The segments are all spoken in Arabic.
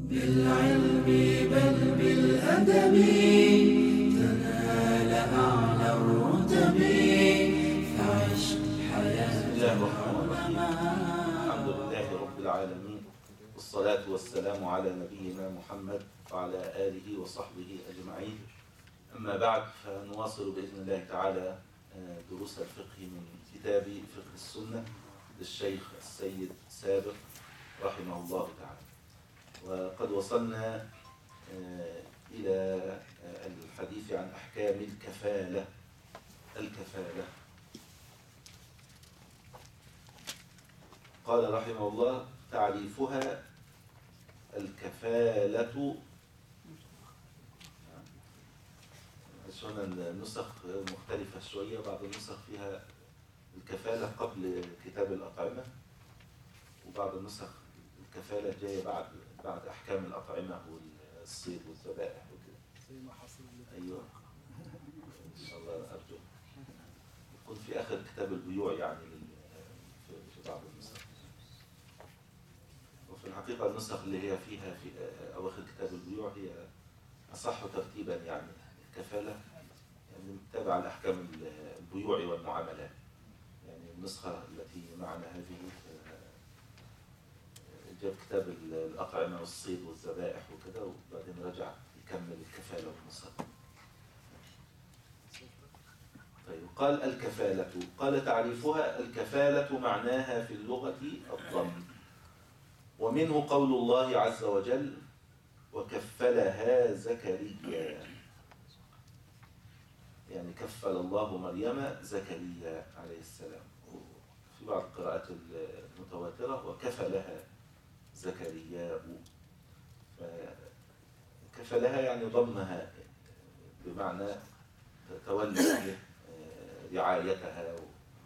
بالعلم بل بالأدب تنال أعلى الرتب فعش حياة. بسم الله الرحمن الرحيم. الحمد لله رب العالمين، والصلاة والسلام على نبينا محمد وعلى آله وصحبه أجمعين. أما بعد، فنواصل بإذن الله تعالى دروس الفقه من كتاب فقه السنة للشيخ السيد سابق رحمه الله تعالى. وقد وصلنا إلى الحديث عن أحكام الكفالة. قال رحمه الله: تعريفها الكفالة. هنا النسخ مختلفة شوية، بعض النسخ فيها الكفالة قبل كتاب الأطعمة، وبعض النسخ الكفالة جاية بعد أحكام الأطعمة والصيد والذبائح وكده. زي ما حصل. أيوة، إن شاء الله أرجو يكون في آخر كتاب البيوع، يعني في بعض النسخ. وفي الحقيقة النسخ اللي هي فيها في أواخر كتاب البيوع هي أصح ترتيبا، يعني الكفالة يعني تابعة لأحكام البيوع والمعاملات. يعني النسخة التي معنا هذه جاب كتاب الأطعمة والصيد والذبائح وكذا، وبعدين رجع يكمل الكفالة والنسخ. طيب، قال الكفالة. قال تعريفها الكفالة معناها في اللغة الضم، ومنه قول الله عز وجل: وكفلها زكريا. يعني كفل الله مريم زكريا عليه السلام. في بعض القراءات المتواترة وكفلها زكريا. كفلها يعني ضمها، بمعنى تولي رعايتها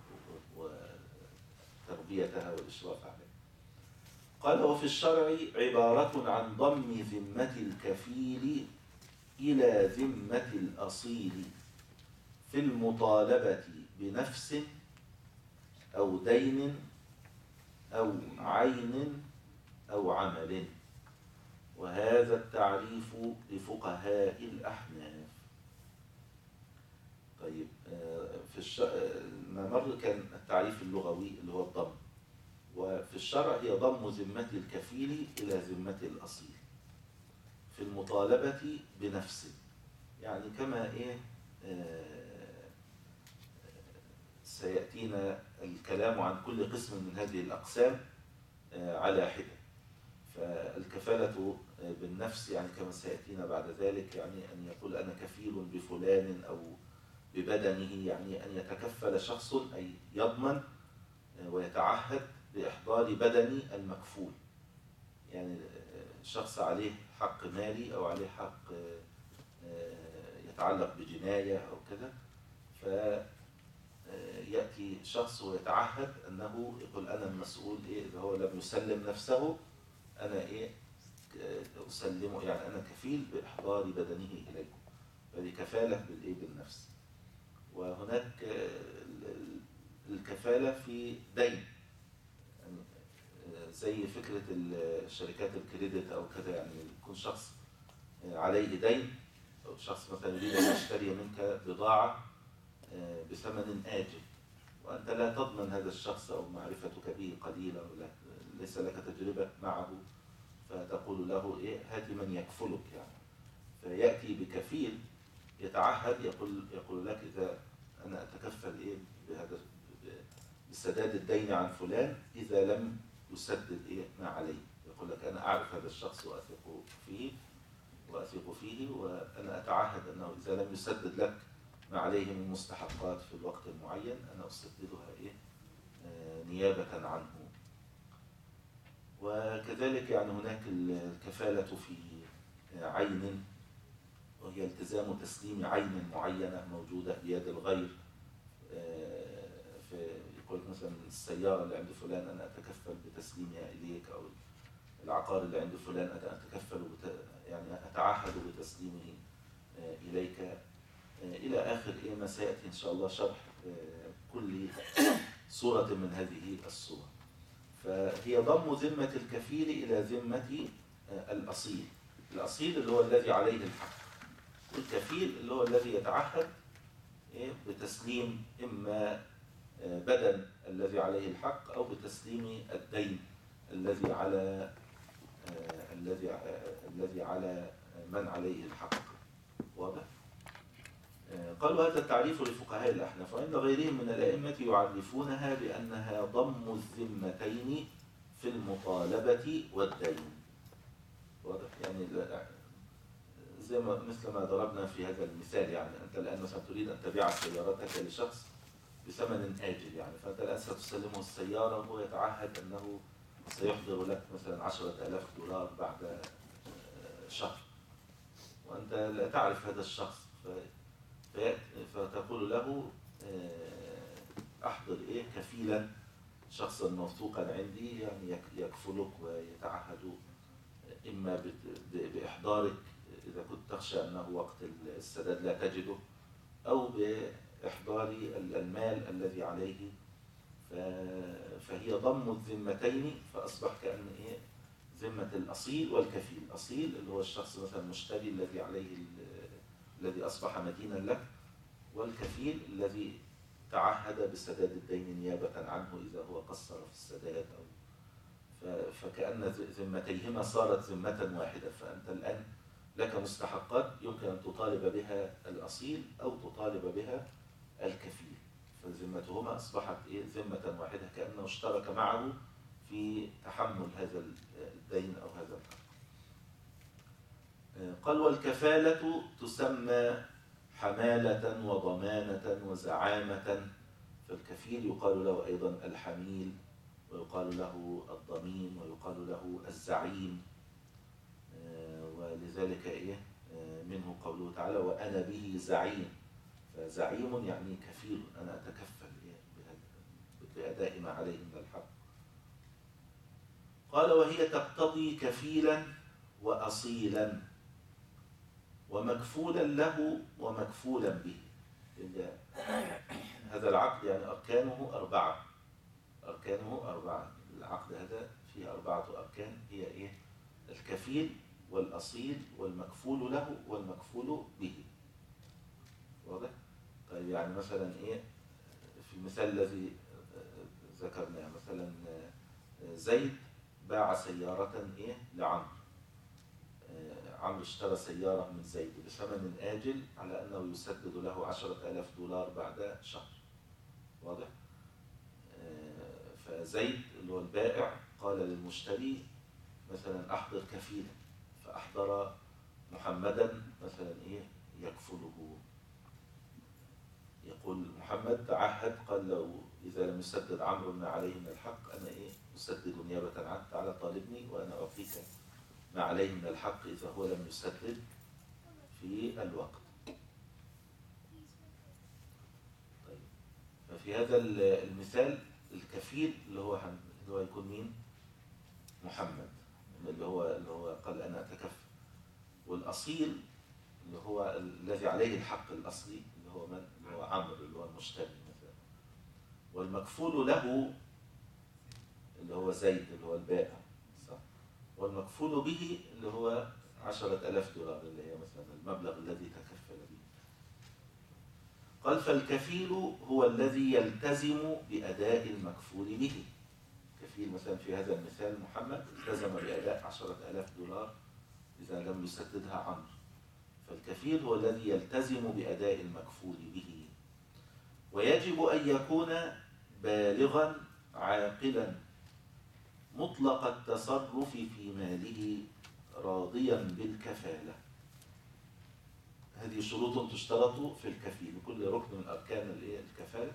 وتربيتها والإشراف عليها. قال: وفي الشرع عبارة عن ضم ذمة الكفيل إلى ذمة الأصيل في المطالبة بنفس أو دين أو عين أو عمل. وهذا التعريف لفقهاء الأحناف. طيب، مر كان التعريف اللغوي اللي هو الضم، وفي الشرع هي ضم ذمة الكفيل إلى ذمة الأصيل في المطالبة بنفس. يعني كما سيأتينا الكلام عن كل قسم من هذه الأقسام على حدة. فالكفالة بالنفس يعني كما سيأتينا بعد ذلك، يعني أن يقول أنا كفيل بفلان أو ببدنه، يعني أن يتكفل شخص أي يضمن ويتعهد بإحضار بدن المكفول. يعني شخص عليه حق مالي أو عليه حق يتعلق بجناية أو كذا، فيأتي شخص ويتعهد أنه يقول أنا المسؤول، إذا هو لم يسلم نفسه أنا أسلمه، يعني أنا كفيل بإحضار بدنه إليكم. فهذه كفالة بالنفس. وهناك الكفالة في دين، يعني زي فكرة الشركات الكريدت أو كذا، يعني يكون شخص عليه دين، أو شخص مثلا يريد أن يشتري منك بضاعة بثمن آجل، وأنت لا تضمن هذا الشخص أو معرفتك به قليلة ولا ليس لك تجربة معه، فتقول له هات من يكفلك يعني. فيأتي بكفيل يتعهد، يقول لك إذا أنا أتكفل بهذا بسداد الدين عن فلان إذا لم يسدد ما عليه. يقول لك أنا أعرف هذا الشخص وأثق فيه وأنا أتعهد أنه إذا لم يسدد لك ما عليه من مستحقات في الوقت المعين أنا أسددها نيابة عنه. وكذلك يعني هناك الكفالة في عين، وهي التزام تسليم عين معينة موجودة بيد الغير. يقول مثلا السيارة اللي عند فلان أنا أتكفل بتسليمها إليك، أو العقار اللي عند فلان أنا أتكفل يعني أتعهد بتسليمه إليك، إلى آخر ما سيأتي إن شاء الله شرح كل صورة من هذه الصور. فهي ضم ذمة الكفيل إلى ذمة الأصيل. الأصيل اللي هو الذي عليه الحق، والكفيل اللي هو الذي يتعهد بتسليم إما بدن الذي عليه الحق أو بتسليم الدين الذي على الذي على من عليه الحق. واضح؟ قالوا هذا التعريف لفقهاء الأحناف، وعند غيرهم من الأئمة يعرفونها بأنها ضم الذمتين في المطالبة والدين. واضح؟ يعني زي ما مثل ما ضربنا في هذا المثال، يعني أنت الآن مثلا تريد أن تبيع سيارتك لشخص بثمن آجل، يعني فأنت الآن ستسلمه السيارة وهو يتعهد أنه سيحضر لك مثلا 10,000 دولار بعد شهر، وأنت لا تعرف هذا الشخص، فتقول له أحضر كفيلا، شخصا موثوقا عندي، يعني يكفلك ويتعهد إما بإحضارك إذا كنت تخشى أنه وقت السداد لا تجده، أو بإحضار المال الذي عليه. فهي ضم الذمتين، فأصبح كأن ذمة الأصيل والكفيل. الأصيل اللي هو الشخص مثلا المشتري الذي عليه الذي أصبح مدينا لك، والكفيل الذي تعهد بسداد الدين نيابة عنه إذا هو قصر في السداد، فكأن ذمتيهما صارت ذمة واحدة. فأنت الآن لك مستحقات يمكن أن تطالب بها الأصيل أو تطالب بها الكفيل، فذمتهما أصبحت ذمة واحدة، كأنه اشترك معه في تحمل هذا الدين أو هذا الحق. قال والكفالة تسمى حمالة وضمانة وزعامة، فالكفيل يقال له أيضا الحميل، ويقال له الضمين، ويقال له الزعيم. ولذلك منه قوله تعالى وأنا به زعيم، فزعيم يعني كفيل، أنا أتكفل بأداء ما عليه من الحق. قال وهي تقتضي كفيلا وأصيلا ومكفولا له ومكفولا به. هذا العقد يعني أركانه أربعة. العقد هذا فيه 4 أركان، هي الكفيل والأصيل والمكفول له والمكفول به. واضح؟ طيب يعني مثلا في المثال الذي ذكرناه، مثلا زيد باع سيارة لعمرو. عمرو اشترى سيارة من زيد بثمن آجل على أنه يسدد له 10,000 دولار بعد شهر. واضح؟ فزيد اللي هو البائع قال للمشتري مثلا أحضر كفيلا، فأحضر محمدا مثلا يكفله. يقول محمد تعهد، قال لو إذا لم يسدد عمرو ما عليه من الحق أنا أسدد نيابة عنك، تعالى طالبني وأنا أعطيك ما عليه من الحق إذا هو لم يسدد في الوقت. طيب، ففي هذا المثال الكفيل اللي هو يكون مين؟ محمد، اللي هو قال أنا أتكفل. والأصيل اللي هو الذي عليه الحق الأصلي اللي هو من؟ اللي هو عمرو اللي هو المشتري مثلا. والمكفول له اللي هو زيد اللي هو البائع، صح؟ والمكفول به اللي هو 10,000 دولار اللي هي مثلا المبلغ الذي تكفل به. قال فالكفيل هو الذي يلتزم بأداء المكفول به. كفيل مثلا في هذا المثال محمد التزم بأداء 10,000 دولار إذا لم يسددها عمرو، فالكفيل هو الذي يلتزم بأداء المكفول به. ويجب أن يكون بالغا عاقلا مطلق التصرف في ماله راضيا بالكفالة. هذه شروط تشترط في الكفيل. كل ركن من أركان الكفالة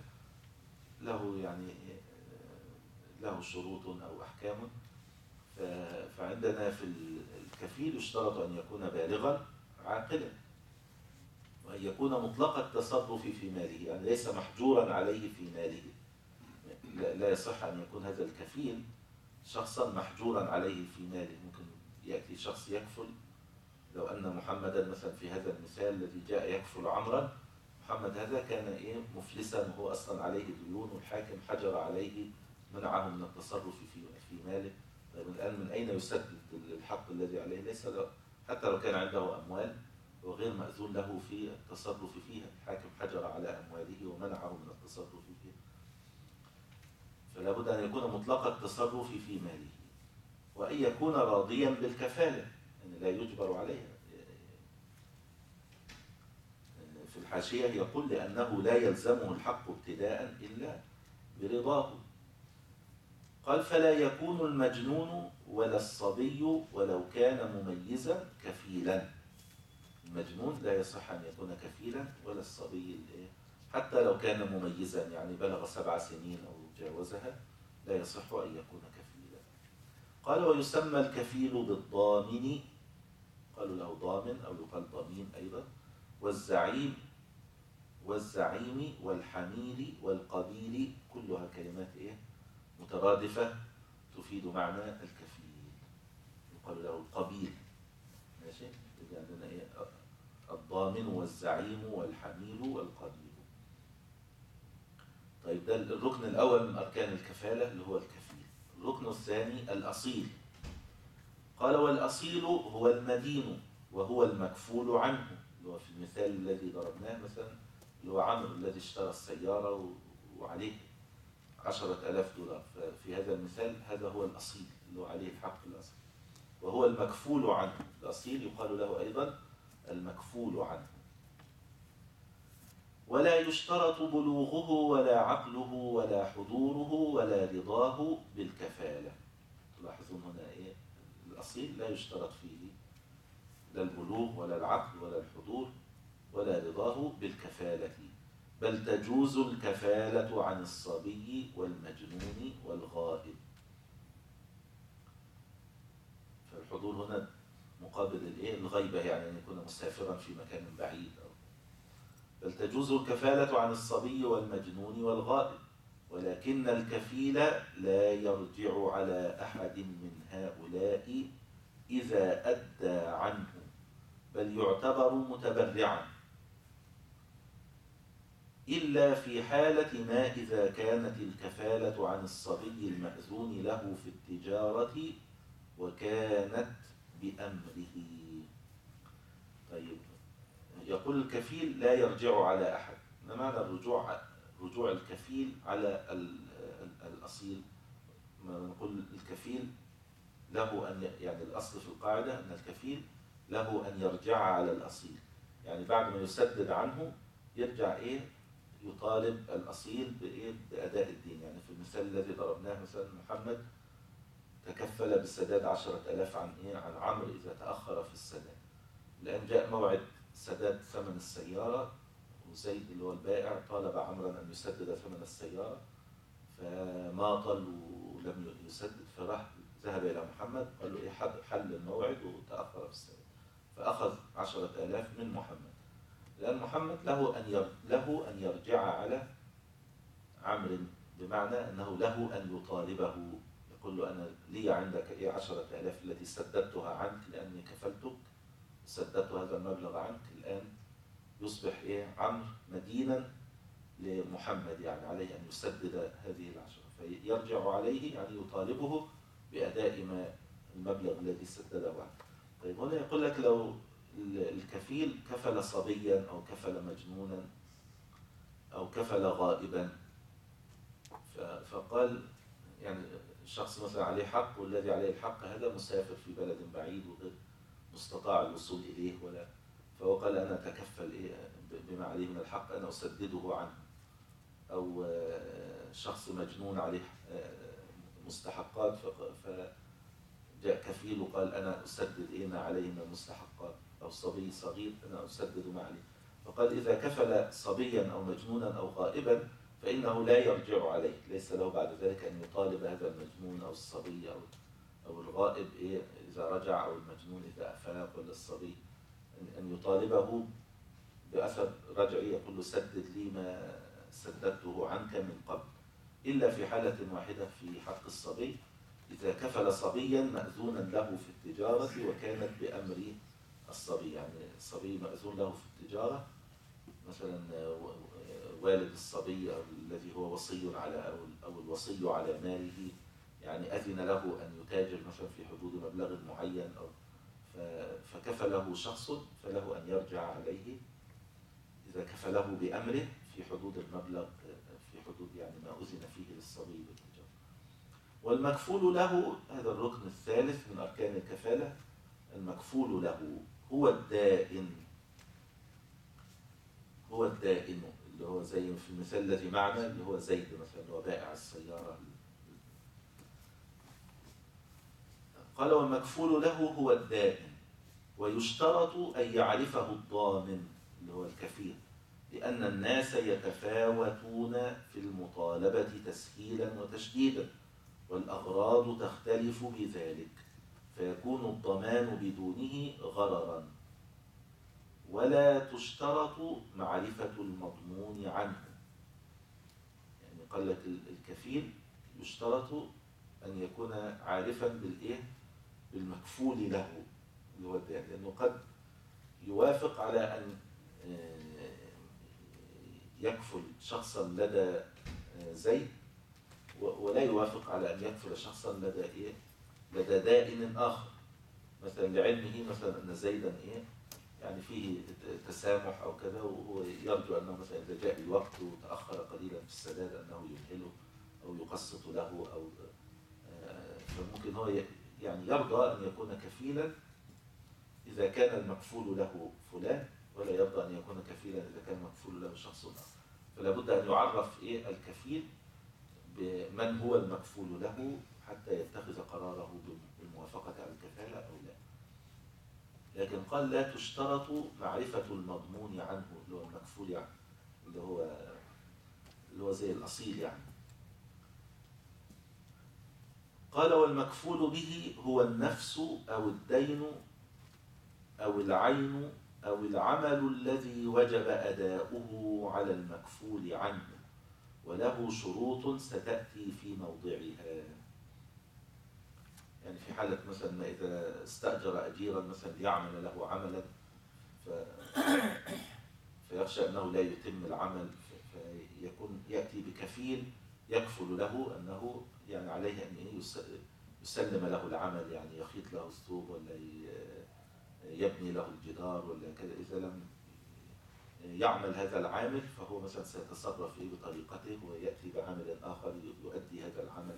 له شروط أو أحكام. فعندنا في الكفيل يشترط أن يكون بالغا عاقلا، وأن يكون مطلق التصرف في ماله، يعني ليس محجورا عليه في ماله. لا يصح أن يكون هذا الكفيل شخصا محجورا عليه في ماله. ممكن يأتي شخص يكفل، لو أن محمدا مثلا في هذا المثال الذي جاء يكفل عمرا، محمد هذا كان مفلسا وهو أصلا عليه ديون، والحاكم حجر عليه منعه من التصرف في ماله. طيب الآن من أين يسدد للحق الذي عليه، ليس له حتى لو كان عنده أموال وغير مأذون له في التصرف فيها، الحاكم حجر على أمواله ومنعه من التصرف فيها، فلا بد أن يكون مطلق التصرف في ماله، وأن يكون راضيا بالكفالة، يعني لا يجبر عليها. في الحاشية يقول لأنه لا يلزمه الحق ابتداء إلا برضاه. قال فلا يكون المجنون ولا الصبي ولو كان مميزا كفيلا. المجنون لا يصح أن يكون كفيلا، ولا الصبي حتى لو كان مميزا، يعني بلغ 7 سنين أو جاوزها، لا يصح أن يكون كفيلا. قال ويسمى الكفيل بالضامن، قالوا له ضامن أو يقال ضمين أيضا، والزعيم والحميل والقبيل، كلها كلمات مترادفة تفيد معنى الكفيل. يقال له القبيل، ماشي، يبقى عندنا الضامن والزعيم والحميل والقبيل. طيب ده الركن الأول من أركان الكفالة اللي هو الكفيل. الركن الثاني الأصيل. قال والأصيل هو المدين وهو المكفول عنه، اللي هو في المثال الذي ضربناه مثلا، اللي هو عمرو الذي اشترى السيارة وعليه 10,000 دولار، ففي هذا المثال هذا هو الأصيل اللي هو عليه الحق الأصيل، وهو المكفول عنه. الأصيل يقال له أيضا المكفول عنه. ولا يشترط بلوغه ولا عقله ولا حضوره ولا رضاه بالكفالة. تلاحظون هنا الأصيل لا يشترط فيه لا البلوغ ولا العقل ولا الحضور ولا رضاه بالكفالة، بل تجوز الكفالة عن الصبي والمجنون والغائب. فالحضور هنا مقابل الغيبة، يعني أن يكون مسافرا في مكان بعيد. بل تجوز الكفالة عن الصبي والمجنون والغائب، ولكن الكفيل لا يرجع على أحد من هؤلاء إذا أدى عنه، بل يعتبر متبرعا، إلا في حالة ما إذا كانت الكفالة عن الصبي المأذون له في التجارة وكانت بأمره. طيب، يقول الكفيل لا يرجع على أحد. ما معنى رجوع الكفيل على الأصيل؟ ما نقول الكفيل له أن يعني الأصل في القاعدة أن الكفيل له أن يرجع على الأصيل، يعني بعد ما يسدد عنه يرجع يطالب الأصيل بأداء الدين. يعني في المثال الذي ضربناه مثلا محمد تكفل بالسداد 10,000 عن عمرو إذا تأخر في السداد. الآن جاء موعد سداد ثمن السيارة، وزيد اللي هو البائع طالب عمرا أن يسدد ثمن السيارة، فماطل ولم يسدد، فراح ذهب إلى محمد قال له حل الموعد وتأخر في السداد، فأخذ 10,000 من محمد. لأن محمد له أن يرجع على عمرو، بمعنى أنه له أن يطالبه، يقول له أنا لي عندك 10,000 التي سددتها عنك لأني كفلتك، سددت هذا المبلغ عنك، الآن يصبح عمرو مدينا لمحمد، يعني عليه أن يسدد هذه 10، فيرجع عليه يعني يطالبه بأداء ما المبلغ الذي سدده عنه. طيب هنا يقول لك لو الكفيل كفل صبيا أو كفل مجنونا أو كفل غائبا، فقال يعني الشخص مثلا عليه حق، والذي عليه الحق هذا مسافر في بلد بعيد وغير مستطاع الوصول إليه، فهو قال أنا أتكفل بما عليه من الحق أنا أسدده عنه. أو شخص مجنون عليه مستحقات، فجاء كفيل وقال أنا أسدد ما عليه من المستحقات، أو صبي صغير أنا أسدد ما عليه. فقال إذا كفل صبيا أو مجنونا أو غائبا فإنه لا يرجع عليه، ليس له بعد ذلك أن يطالب هذا المجنون أو الصبي أو الغائب إذا رجع، أو المجنون إذا أفاق، ولا الصبي أن يطالبه بأثر رجعي، يقول له سدد لي ما سددته عنك من قبل، إلا في حالة واحدة في حق الصبي، إذا كفل صبيا مأذونا له في التجارة وكانت بأمر الصبي. يعني الصبي مأذون له في التجارة، مثلا والد الصبي أو الذي هو وصي على أو الوصي على ماله، يعني أذن له أن يتاجر مثلا في حدود مبلغ معين، أو فكفله شخص فله أن يرجع عليه إذا كفله بأمره في حدود المبلغ، في حدود يعني ما أذن فيه للصبي بالتجارة. والمكفول له، هذا الركن الثالث من أركان الكفالة، المكفول له هو الدائن، هو الدائن اللي هو زي في المثال الذي معنا اللي هو زيد مثلا اللي هو بائع السيارة. قال والمكفول له هو الدائن، ويشترط أن يعرفه الضامن اللي هو الكفيل، لأن الناس يتفاوتون في المطالبة تسهيلا وتشديدا، والأغراض تختلف بذلك، فيكون الضمان بدونه غررا، ولا تشترط معرفة المضمون عنه. يعني قال لك الكفيل يشترط أن يكون عارفا بالمكفول له اللي هو الدائن، لأنه قد يوافق على أن يكفل شخصا لدى زيد، ولا يوافق على أن يكفل شخصا لدى دائن آخر، مثلا لعلمه مثلا أن زيدا يعني فيه تسامح أو كذا، وهو يرجو أنه مثلا إذا جاء الوقت وتأخر قليلا في السداد أنه يمهله أو يقسط له، أو فممكن هو يعني يرضى أن يكون كفيلا إذا كان المكفول له فلان، ولا يرضى أن يكون كفيلا إذا كان المكفول له شخص آخر. فلا بد أن يعرف الكفيل بمن هو المكفول له حتى يتخذ قراره بالموافقة على الكفالة أو لا. لكن قال لا تشترط معرفة المضمون عنه اللي هو المكفول يعني، اللي هو زي الأصيل يعني. قال والمكفول به هو النفس أو الدين أو العين أو العمل الذي وجب أداؤه على المكفول عنه، وله شروط ستأتي في موضعها. يعني في حالة مثلا ما إذا استأجر أجيرا مثلا ليعمل له عملا فيخشى أنه لا يتم العمل، فيكون يأتي بكفيل يكفل له أنه يعني عليه أن يسلم له العمل، يعني يخيط له الثوب ولا يبني له الجدار ولا كذا. إذا لم يعمل هذا العامل فهو مثلا سيتصرف بطريقته ويأتي بعامل آخر يؤدي هذا العمل.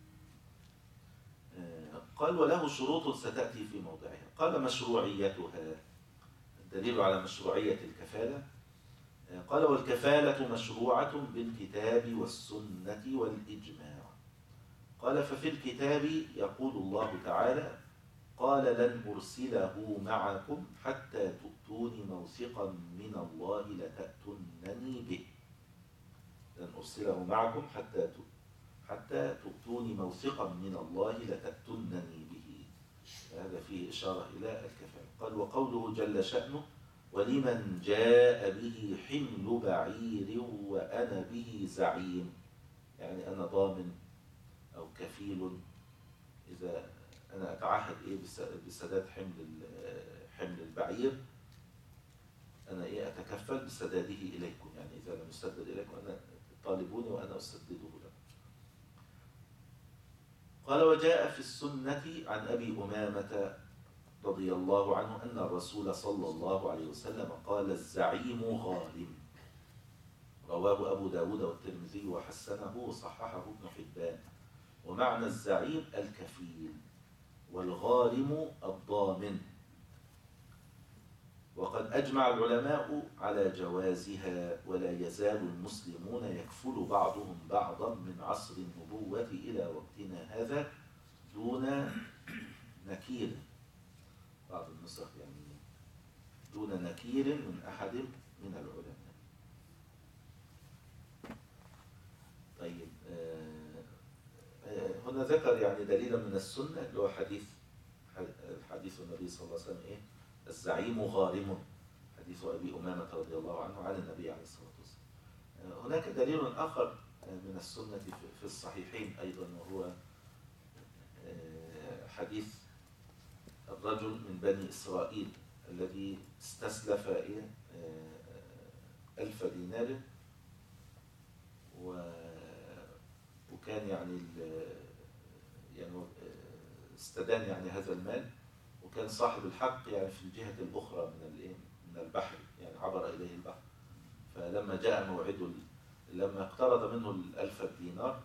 قال وله شروط ستأتي في موضعها. قال مشروعيتها، الدليل على مشروعية الكفالة. قال والكفالة مشروعة بالكتاب والسنة والإجماع. قال ففي الكتاب يقول الله تعالى قال لن أرسله معكم حتى تؤتوني موثقا من الله لتأتونني به. لن أرسله معكم حتى تؤتوني موثقا من الله لتأتونني به. هذا فيه إشارة إلى الكفالة. قال وقوله جل شأنه ولمن جاء به حمل بعير وأنا به زعيم، يعني أنا ضامن أو كفيل إذا أنا أتعهد بسداد حمل البعير، أنا أتكفل بسداده إليكم، يعني إذا لم يسدد إليكم أنا طالبوني وأنا أسدده لكم. قال وجاء في السنة عن أبي أمامة رضي الله عنه أن الرسول صلى الله عليه وسلم قال الزعيم غارم، رواه أبو داود والترمذي وحسنه وصححه ابن حبان. ومعنى الزعيم الكفيل، والغارم الضامن. وقد أجمع العلماء على جوازها، ولا يزال المسلمون يكفل بعضهم بعضا من عصر النبوة إلى وقتنا هذا دون نكير، بعض النسخ يعني دون نكير من أحد من العلماء. طيب هنا ذكر يعني دليلا من السنة اللي هو حديث النبي صلى الله عليه وسلم الزعيم غارم، حديث أبي أمامة رضي الله عنه عن النبي عليه الصلاة والسلام. هناك دليل آخر من السنة في الصحيحين أيضا، وهو حديث الرجل من بني إسرائيل الذي استسلف 1000 دينار، وكان يعني يعني استدان يعني هذا المال، وكان صاحب الحق يعني في الجهة الأخرى من البحر، يعني عبر إليه البحر. فلما جاء موعده، لما اقترض منه 1000 دينار،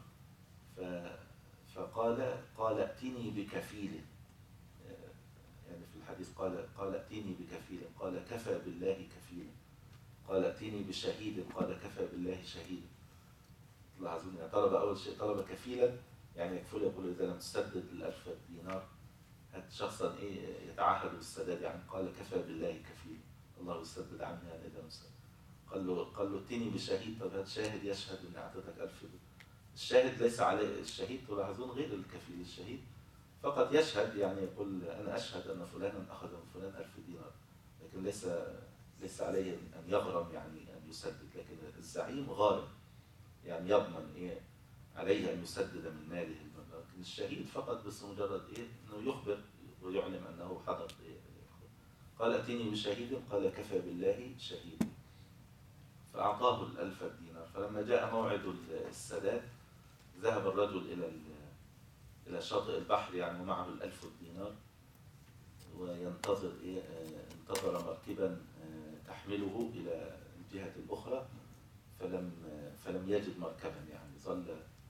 قال ائتني بكفيل. يعني في الحديث قال ائتني بكفيل، قال كفى بالله كفيلا. قال ائتني بشهيد، قال كفى بالله شهيدا. لاحظون يعني طلب أول شيء طلب كفيلا، يعني يكفل، يقول إذا لم تسدد 1000 دينار هات شخصا يتعهد بالسداد، يعني قال كفى بالله كفيلا، الله يسدد عني يعني إذا مسدد. قال له ائتني بشهيد، طب هات شاهد يشهد إني أعطيتك 1000 دينار. الشاهد ليس عليه، الشهيد تلاحظون غير الكفيل، الشهيد فقط يشهد، يعني يقول أنا أشهد أن فلانا أخذ من فلان 1000 دينار، لكن ليس عليه أن يغرم، يعني أن يسدد. لكن الزعيم غارم، يعني يضمن عليه أن يسدد من ماله المبلغ. لكن الشهيد فقط بس مجرد أنه يخبر ويعلم أنه حضر. قال ائتني بشهيد، قال كفى بالله شهيدا. فأعطاه 1000 دينار. فلما جاء موعد السداد ذهب الرجل إلى شاطئ البحر، يعني ومعه 1000 دينار، وينتظر انتظر مركبا تحمله إلى الجهة الأخرى، فلم يجد مركبا، يعني ظل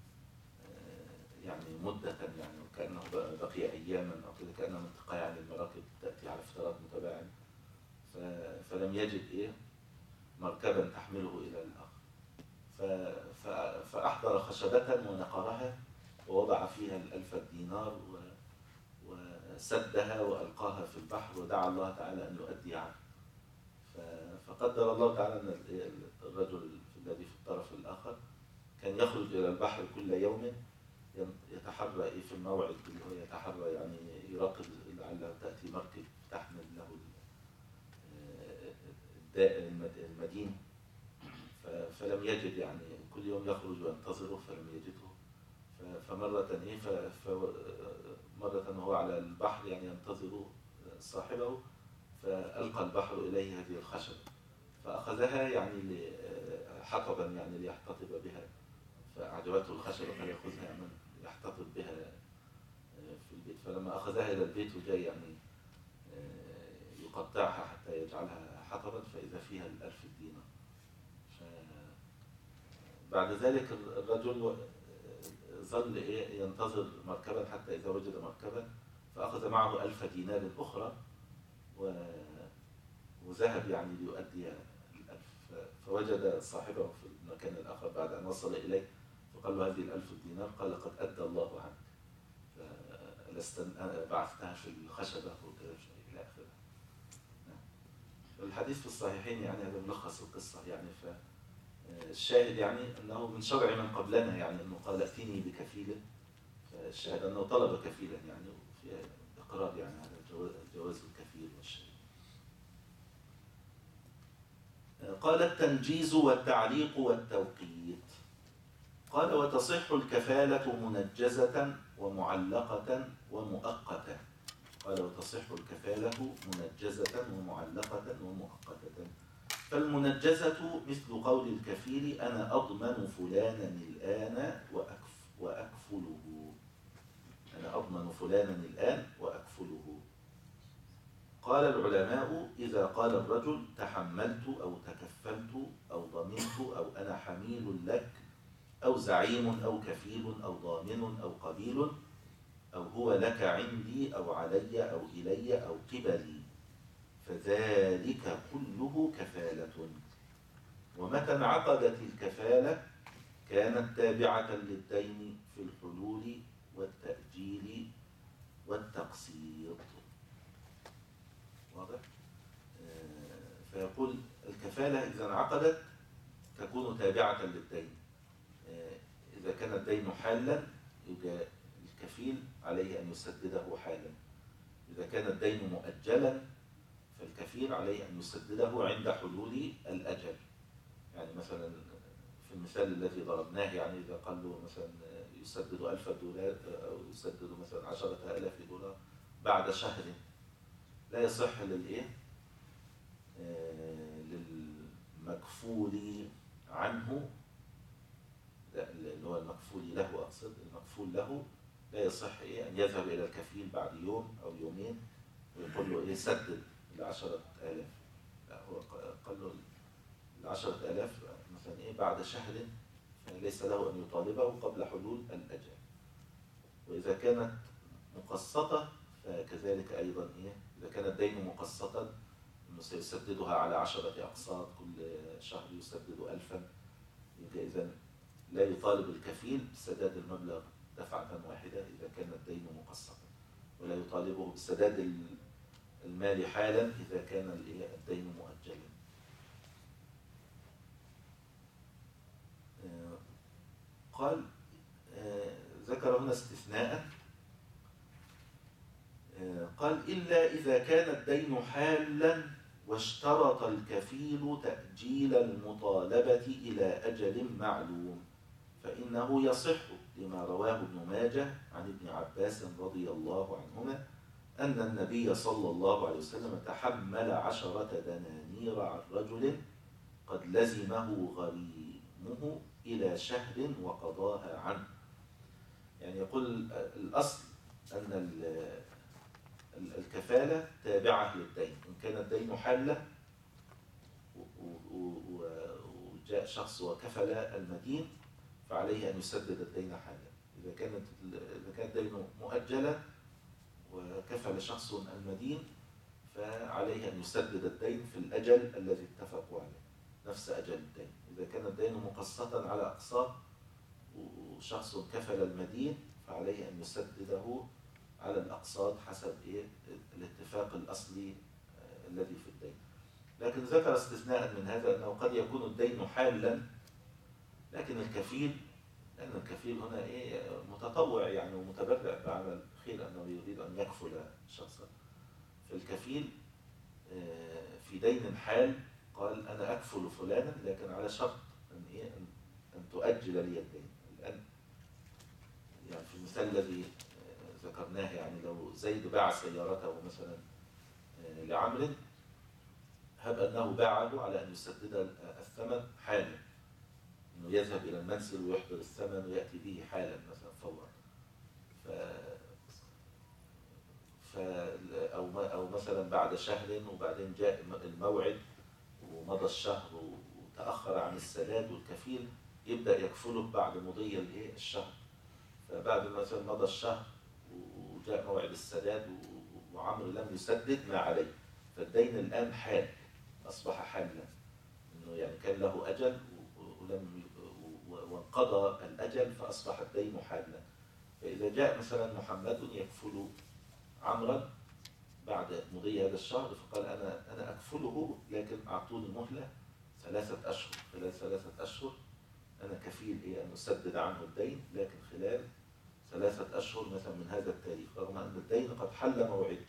يعني مدة، يعني وكأنه بقي أياما أو كده، كأنه منطقة يعني المراكب تأتي على فترات متباعدة، فلم يجد مركبا تحمله إلى الآخر. فأحضر خشبة ونقرها ووضع فيها 1000 دينار وسدها وألقاها في البحر، ودعا الله تعالى أن يؤدي عنه. فقدر الله تعالى أن الرجل الذي في الطرف الآخر كان يخرج إلى البحر كل يوم، يتحرى في الموعد اللي هو يتحرى، يعني يراقب لعل تأتي مركب تحمل له المدين، فلم يجد، يعني كل يوم يخرج وينتظره فلم يجده. مرة وهو على البحر يعني ينتظر صاحبه، فألقى البحر إليه هذه الخشبة، فأخذها يعني حطبا، يعني ليحتطب بها، فأعجبته الخشبة فليأخذها يعني يحتطب بها في البيت. فلما أخذها إلى البيت وجاي يعني يقطعها حتى يجعلها حطبا، فإذا فيها 1000 دينار. بعد ذلك الرجل ظل ينتظر مركبا حتى إذا وجد مركبا، فأخذ معه 1000 دينار أخرى وذهب يعني ليؤدي 1000. فوجد صاحبه في المكان الآخر بعد أن وصل إليه، فقال له هذه 1000 دينار، قال قد أدى الله عنك، فلست بعثتها في الخشبة وكذا إلى آخره. الحديث في الصحيحين، يعني هذا ملخص القصة يعني. فالشاهد يعني أنه من شرع من قبلنا، يعني أنه قال ائتني بكفيل، فالشاهد أنه طلب كفيلا، يعني وفي إقرار يعني على جواز الكفيل والشهيد. قال التنجيز والتعليق والتوقيت. قال وتصح الكفالة منجزة ومعلقة ومؤقتة. قال وتصح الكفالة منجزة ومعلقة ومؤقتة. فالمنجزة مثل قول الكفيل أنا أضمن فلانا الآن وأكفله. أنا أضمن فلانا الآن وأكفله. قال العلماء إذا قال الرجل تحملت أو تكفلت أو ضمنت أو أنا حميل لك أو زعيم أو كفيل أو ضامن أو قبيل أو هو لك عندي أو علي أو إلي أو قبلي، فذلك كله كفالة. ومتى انعقدت الكفالة كانت تابعة للدين في الحلول والتأجيل والتقسيط. واضح؟ فيقول الكفالة إذا انعقدت تكون تابعة للدين. إذا كان الدين حالا يبقى الكفيل عليه أن يسدده حالا. إذا كان الدين مؤجلا فالكفيل عليه أن يسدده عند حلول الأجل. يعني مثلا في المثال الذي ضربناه، يعني إذا قال له مثلا يسدد 1000 دولار أو يسدد مثلا 10,000 دولار بعد شهر، لا يصح للمكفول عنه، اللي هو المكفول له، أقصد المكفول له، لا يصح أن يذهب إلى الكفيل بعد يوم أو يومين ويقول له سدد ال10,000. لا، هو قال له ال10,000 مثلا بعد شهر، فليس له أن يطالبه قبل حلول الأجل. وإذا كانت مقسطة فكذلك أيضا إذا كان الدين مقسطا إنه سيسددها على 10 أقساط، كل شهر يسدد 1000. يبقى إذن لا يطالب الكفيل بسداد المبلغ دفعة واحدة إذا كان الدين مقسطا، ولا يطالبه بسداد المال حالا إذا كان الدين مؤجلا. قال ذكر هنا استثناء، قال إلا إذا كان الدين حالا واشترط الكفيل تأجيل المطالبة إلى أجل معلوم فإنه يصح، لما رواه ابن ماجه عن ابن عباس رضي الله عنهما أن النبي صلى الله عليه وسلم تحمل 10 دنانير عن رجل قد لزمه غريمه إلى شهر وقضاها عنه. يعني يقول الأصل أن الكفالة تابعة للدين. إن كان الدين حالة وجاء شخص وكفل المدين فعليه أن يسدد الدين حالا. إذا كان الدين مؤجلا وكفل شخص المدين فعليه أن يسدد الدين في الأجل الذي اتفقوا عليه، نفس أجل الدين. إذا كان الدين مقسطا على أقساط وشخص كفل المدين فعليه أن يسدده على الأقساط حسب الاتفاق الأصلي الذي في الدين. لكن ذكر استثناء من هذا أنه قد يكون الدين حالا، لكن الكفيل، لأن الكفيل هنا متطوع يعني ومتبرع بعمل خير، أنه يريد أن يكفل شخصا. فالكفيل في دين حال قال أنا أكفل فلانا لكن على شرط أن تؤجل لي الدين. الآن يعني في المثال الذي ذكرناه، يعني لو زيد باع سيارته مثلا لعمرو، هب أنه باعه على أن يسدد الثمن حالا، أنه يذهب إلى المنزل ويحضر الثمن ويأتي به حالا مثلا فورا. أو مثلا بعد شهر وبعدين جاء الموعد ومضى الشهر وتأخر عن السداد، والكفيل يبدأ يكفله بعد مضي الشهر. فبعد مثلا مضى الشهر وجاء موعد السداد وعمرو لم يسدد ما عليه، فالدين الآن حال، أصبح حالا، إنه يعني كان له أجل وانقضى الأجل فأصبح الدين حالا. فإذا جاء مثلا محمد يكفل عمرا بعد مضي هذا الشهر فقال أنا أكفله لكن أعطوني مهلة 3 أشهر، خلال 3 أشهر أنا كفيل أن أسدد عنه الدين، لكن خلال 3 أشهر مثلا من هذا التاريخ، رغم أن الدين قد حل موعده.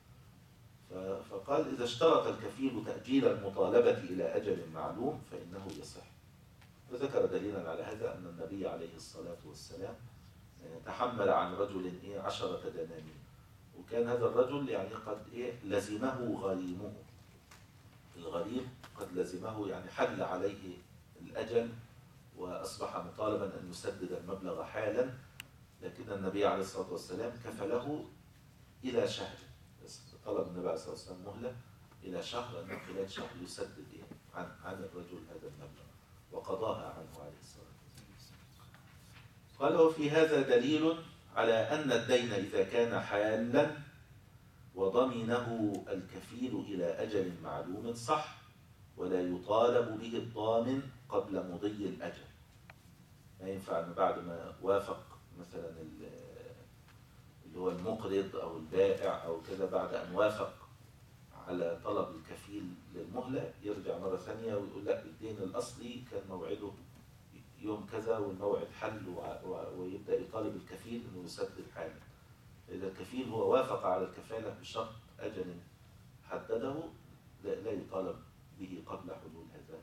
فقال إذا اشترط الكفيل تأجيل المطالبة إلى أجل معلوم فإنه يصح. وذكر دليلا على هذا أن النبي عليه الصلاة والسلام تحمل عن رجل 10 دنانير، وكان هذا الرجل يعني قد لزمه غريمه. الغريم قد لزمه يعني حل عليه الأجل وأصبح مطالبا أن يسدد المبلغ حالا، لكن النبي عليه الصلاة والسلام كفله إلى شهر، طلب النبي عليه الصلاة والسلام مهلة إلى شهر، أنه خلال شهر يسدد عن الرجل هذا المبلغ وقضاها عنه عليه الصلاة والسلام. قال وفي هذا دليل على أن الدين إذا كان حالا وضمنه الكفيل إلى أجل معلوم صح، ولا يطالب به الضامن قبل مضي الأجل. ما ينفع أن بعد ما وافق مثلا اللي هو المقرض أو البائع أو كذا، بعد أن وافق على طلب الكفيل للمهلة يرجع مرة ثانية ويقول لا الدين الأصلي كان موعده يوم كذا والموعد حل، ويبدأ يطالب الكفيل أنه يسدد حالا. إذا الكفيل هو وافق على الكفالة بشرط أجل حدده لا يطالب به قبل حلول هذا.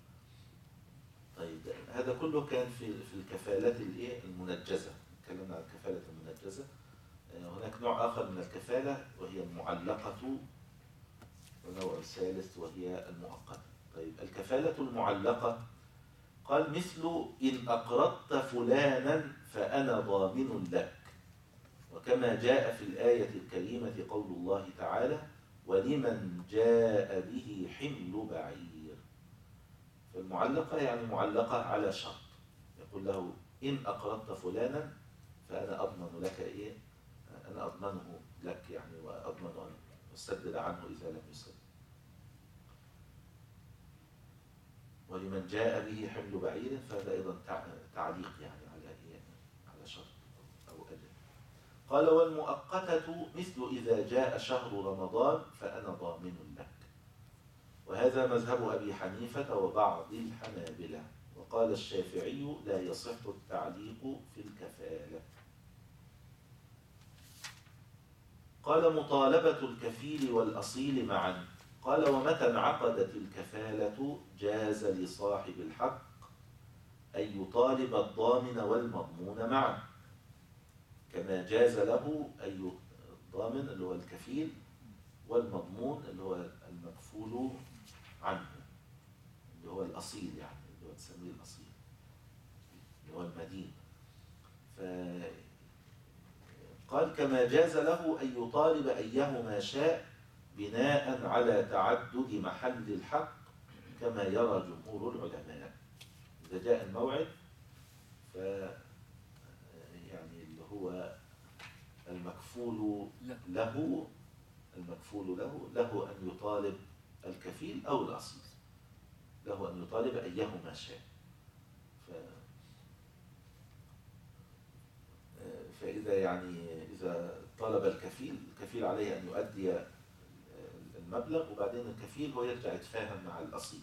طيب هذا كله كان في الكفالات المنجزة. تكلمنا عن الكفالة المنجزة. هناك نوع آخر من الكفالة وهي المعلقة، ونوع ثالث وهي المؤقتة. طيب الكفالة المعلقة قال مثل إن أقرضت فلانا فأنا ضامن لك، وكما جاء في الآية الكريمة قول الله تعالى ولمن جاء به حمل بعير. فالمعلقة يعني معلقة على شرط، يقول له إن أقرضت فلانا فأنا أضمن لك إيه، أنا أضمنه لك يعني، وأضمن أن أسدد عنه إذا لم يسدد. ولمن جاء به حمل بعير، فهذا أيضا تعليق يعني على إيه، على شرط أو أجل. قال والمؤقتة مثل إذا جاء شهر رمضان فأنا ضامن لك. وهذا مذهب أبي حنيفة وبعض الحنابلة. وقال الشافعي لا يصح التعليق في الكفالة. قال مطالبة الكفيل والأصيل معا. قال ومتى انعقدت الكفالة جاز لصاحب الحق أن يطالب الضامن والمضمون معا، كما جاز له أن الضامن اللي هو الكفيل والمضمون اللي هو المكفول عنه اللي هو الأصيل، يعني اللي هو تسميه الأصيل اللي هو المدين. قال كما جاز له أن يطالب أيهما شاء بناء على تعدد محل الحق، كما يرى جمهور العلماء. إذا جاء الموعد يعني اللي هو المكفول له له أن يطالب الكفيل أو الأصيل، له أن يطالب أيهما شاء. فإذا يعني إذا طلب الكفيل عليه أن يؤدي المبلغ، وبعدين الكفيل هو يرجع يتفاهم مع الأصيل،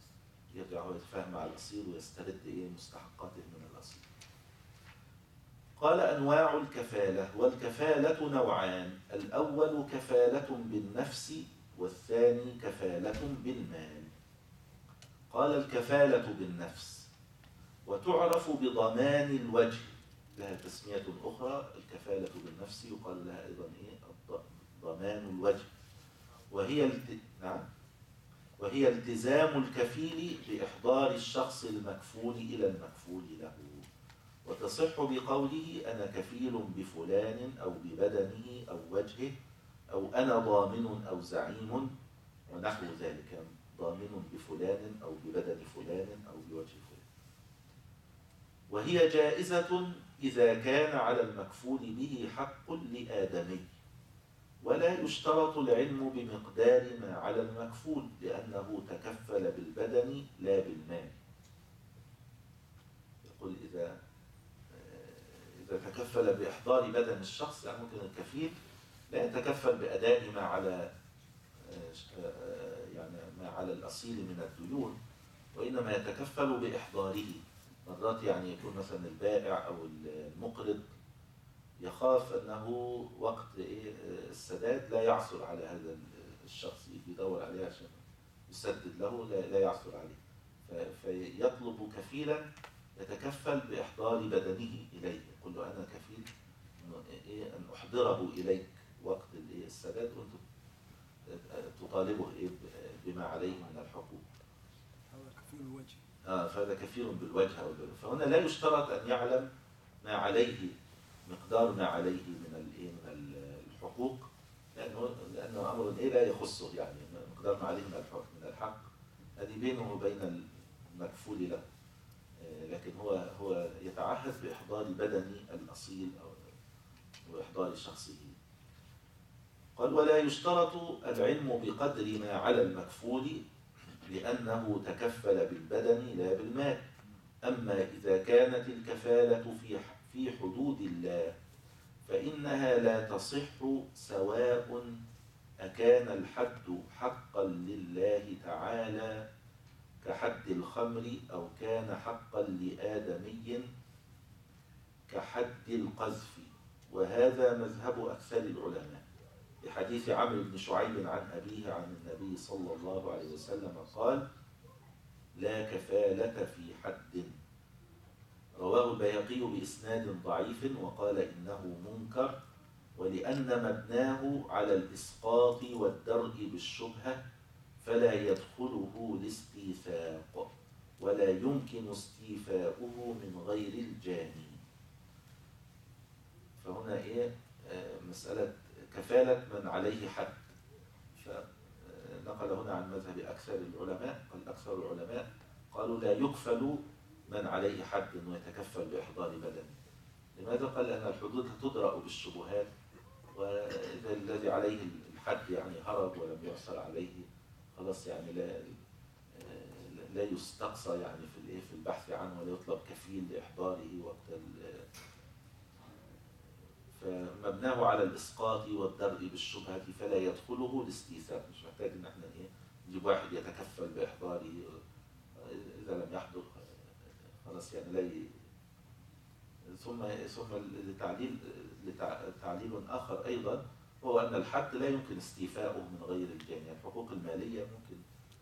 ويسترد مستحقاته من الأصيل. قال أنواع الكفالة. والكفالة نوعان، الأول كفالة بالنفس والثاني كفالة بالمال. قال الكفالة بالنفس وتعرف بضمان الوجه، لها تسمية أخرى. الكفالة بالنفس يقال لها أيضا ضمان الوجه، وهي التزام الكفيل بإحضار الشخص المكفول إلى المكفول له، وتصح بقوله أنا كفيل بفلان أو ببدنه أو وجهه، أو أنا ضامن أو زعيم ونحو ذلك، ضامن بفلان أو ببدن فلان أو بوجه فلان. وهي جائزة إذا كان على المكفول به حق لآدمي، ولا يشترط العلم بمقدار ما على المكفول، لأنه تكفل بالبدن لا بالمال. يقول إذا تكفل بإحضار بدن الشخص، يعني ممكن الكفيل لا يتكفل بأداء ما على يعني ما على الأصيل من الديون، وإنما يتكفل بإحضاره. مرات يعني يكون مثلا البائع أو المقرض يخاف أنه وقت السداد لا يعثر على هذا الشخص، يدور عليه عشان يسدد له لا يعثر عليه، فيطلب كفيلا يتكفل بإحضار بدنه إليه، يقول له أنا كفيل أن أحضره إليك وقت السداد، وأنت تطالبه بما عليه من الحقوق. هذا كفيل بالوجه. فهذا كفيل بالوجه. فهنا لا يشترط أن يعلم ما عليه، مقدار ما عليه من الحقوق، لأنه أمر لا يخصه، يعني مقدار ما عليه من الحق هذه بينه وبين المكفول له، لكن هو يتعهد بإحضار بدن الأصيل أو إحضار شخصه. قال ولا يشترط العلم بقدر ما على المكفول، لأنه تكفل بالبدن لا بالمال. أما إذا كانت الكفالة في حدود الله فإنها لا تصح، سواء أكان الحد حقا لله تعالى كحد الخمر، أو كان حقا لآدمي كحد القذف. وهذا مذهب أكثر العلماء، لحديث عمرو بن شعيب عن أبيه عن النبي صلى الله عليه وسلم قال لا كفالة في حد. رواه البيهقي بإسناد ضعيف وقال إنه منكر، ولأن مبناه على الإسقاط والدرء بالشبهة فلا يدخله الاستيثاق، ولا يمكن استيفاؤه من غير الجاني. فهنا مسألة كفالة من عليه حد. فنقل هنا عن مذهب أكثر العلماء، قال أكثر العلماء قالوا لا يكفل من عليه حد أنه يتكفل بإحضار بدنه. لماذا؟ قال أن الحدود تدرأ بالشبهات، وإذا الذي عليه الحد يعني هرب ولم يعثر عليه خلاص يعني لا يستقصى يعني في البحث عنه، ولا يطلب كفيل لإحضاره وقت فمبناه على الإسقاط والدرء بالشبهة فلا يدخله الاستيثاق. مش محتاج إن احنا نجيب واحد يتكفل بإحضاره، إذا لم يحضر خلاص يعني لا ثم لتعليل آخر أيضا، هو أن الحد لا يمكن استيفاؤه من غير الجاني. الحقوق المالية ممكن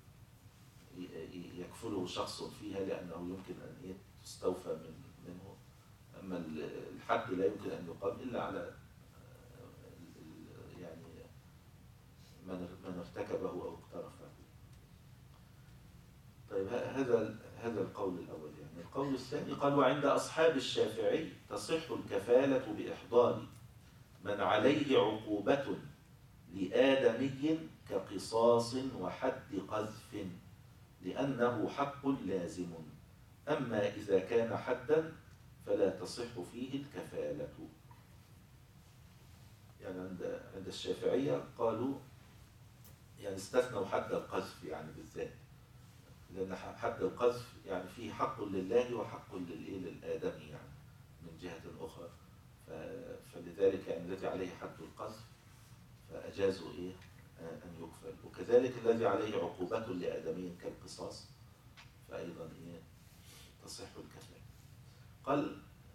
يكفله شخص فيها لأنه يمكن أن تستوفى منه، أما الحد لا يمكن أن يقام إلا على يعني من ارتكبه أو اقترفه. طيب هذا القول الأول. يعني القول الثاني قال وعند أصحاب الشافعي تصح الكفالة بإحضار من عليه عقوبة لآدمي كقصاص وحد قذف لأنه حق لازم، أما إذا كان حدا فلا تصح فيه الكفالة. يعني عند الشافعية قالوا يعني استثنوا حد القذف يعني بالذات، لأن حد القذف يعني فيه حق لله وحق للآدمي يعني من جهة أخرى، فلذلك يعني الذي عليه حد القذف فأجازوا أن يكفل، وكذلك الذي عليه عقوبة لآدمي كالقصاص فأيضا تصح الكفالة. قال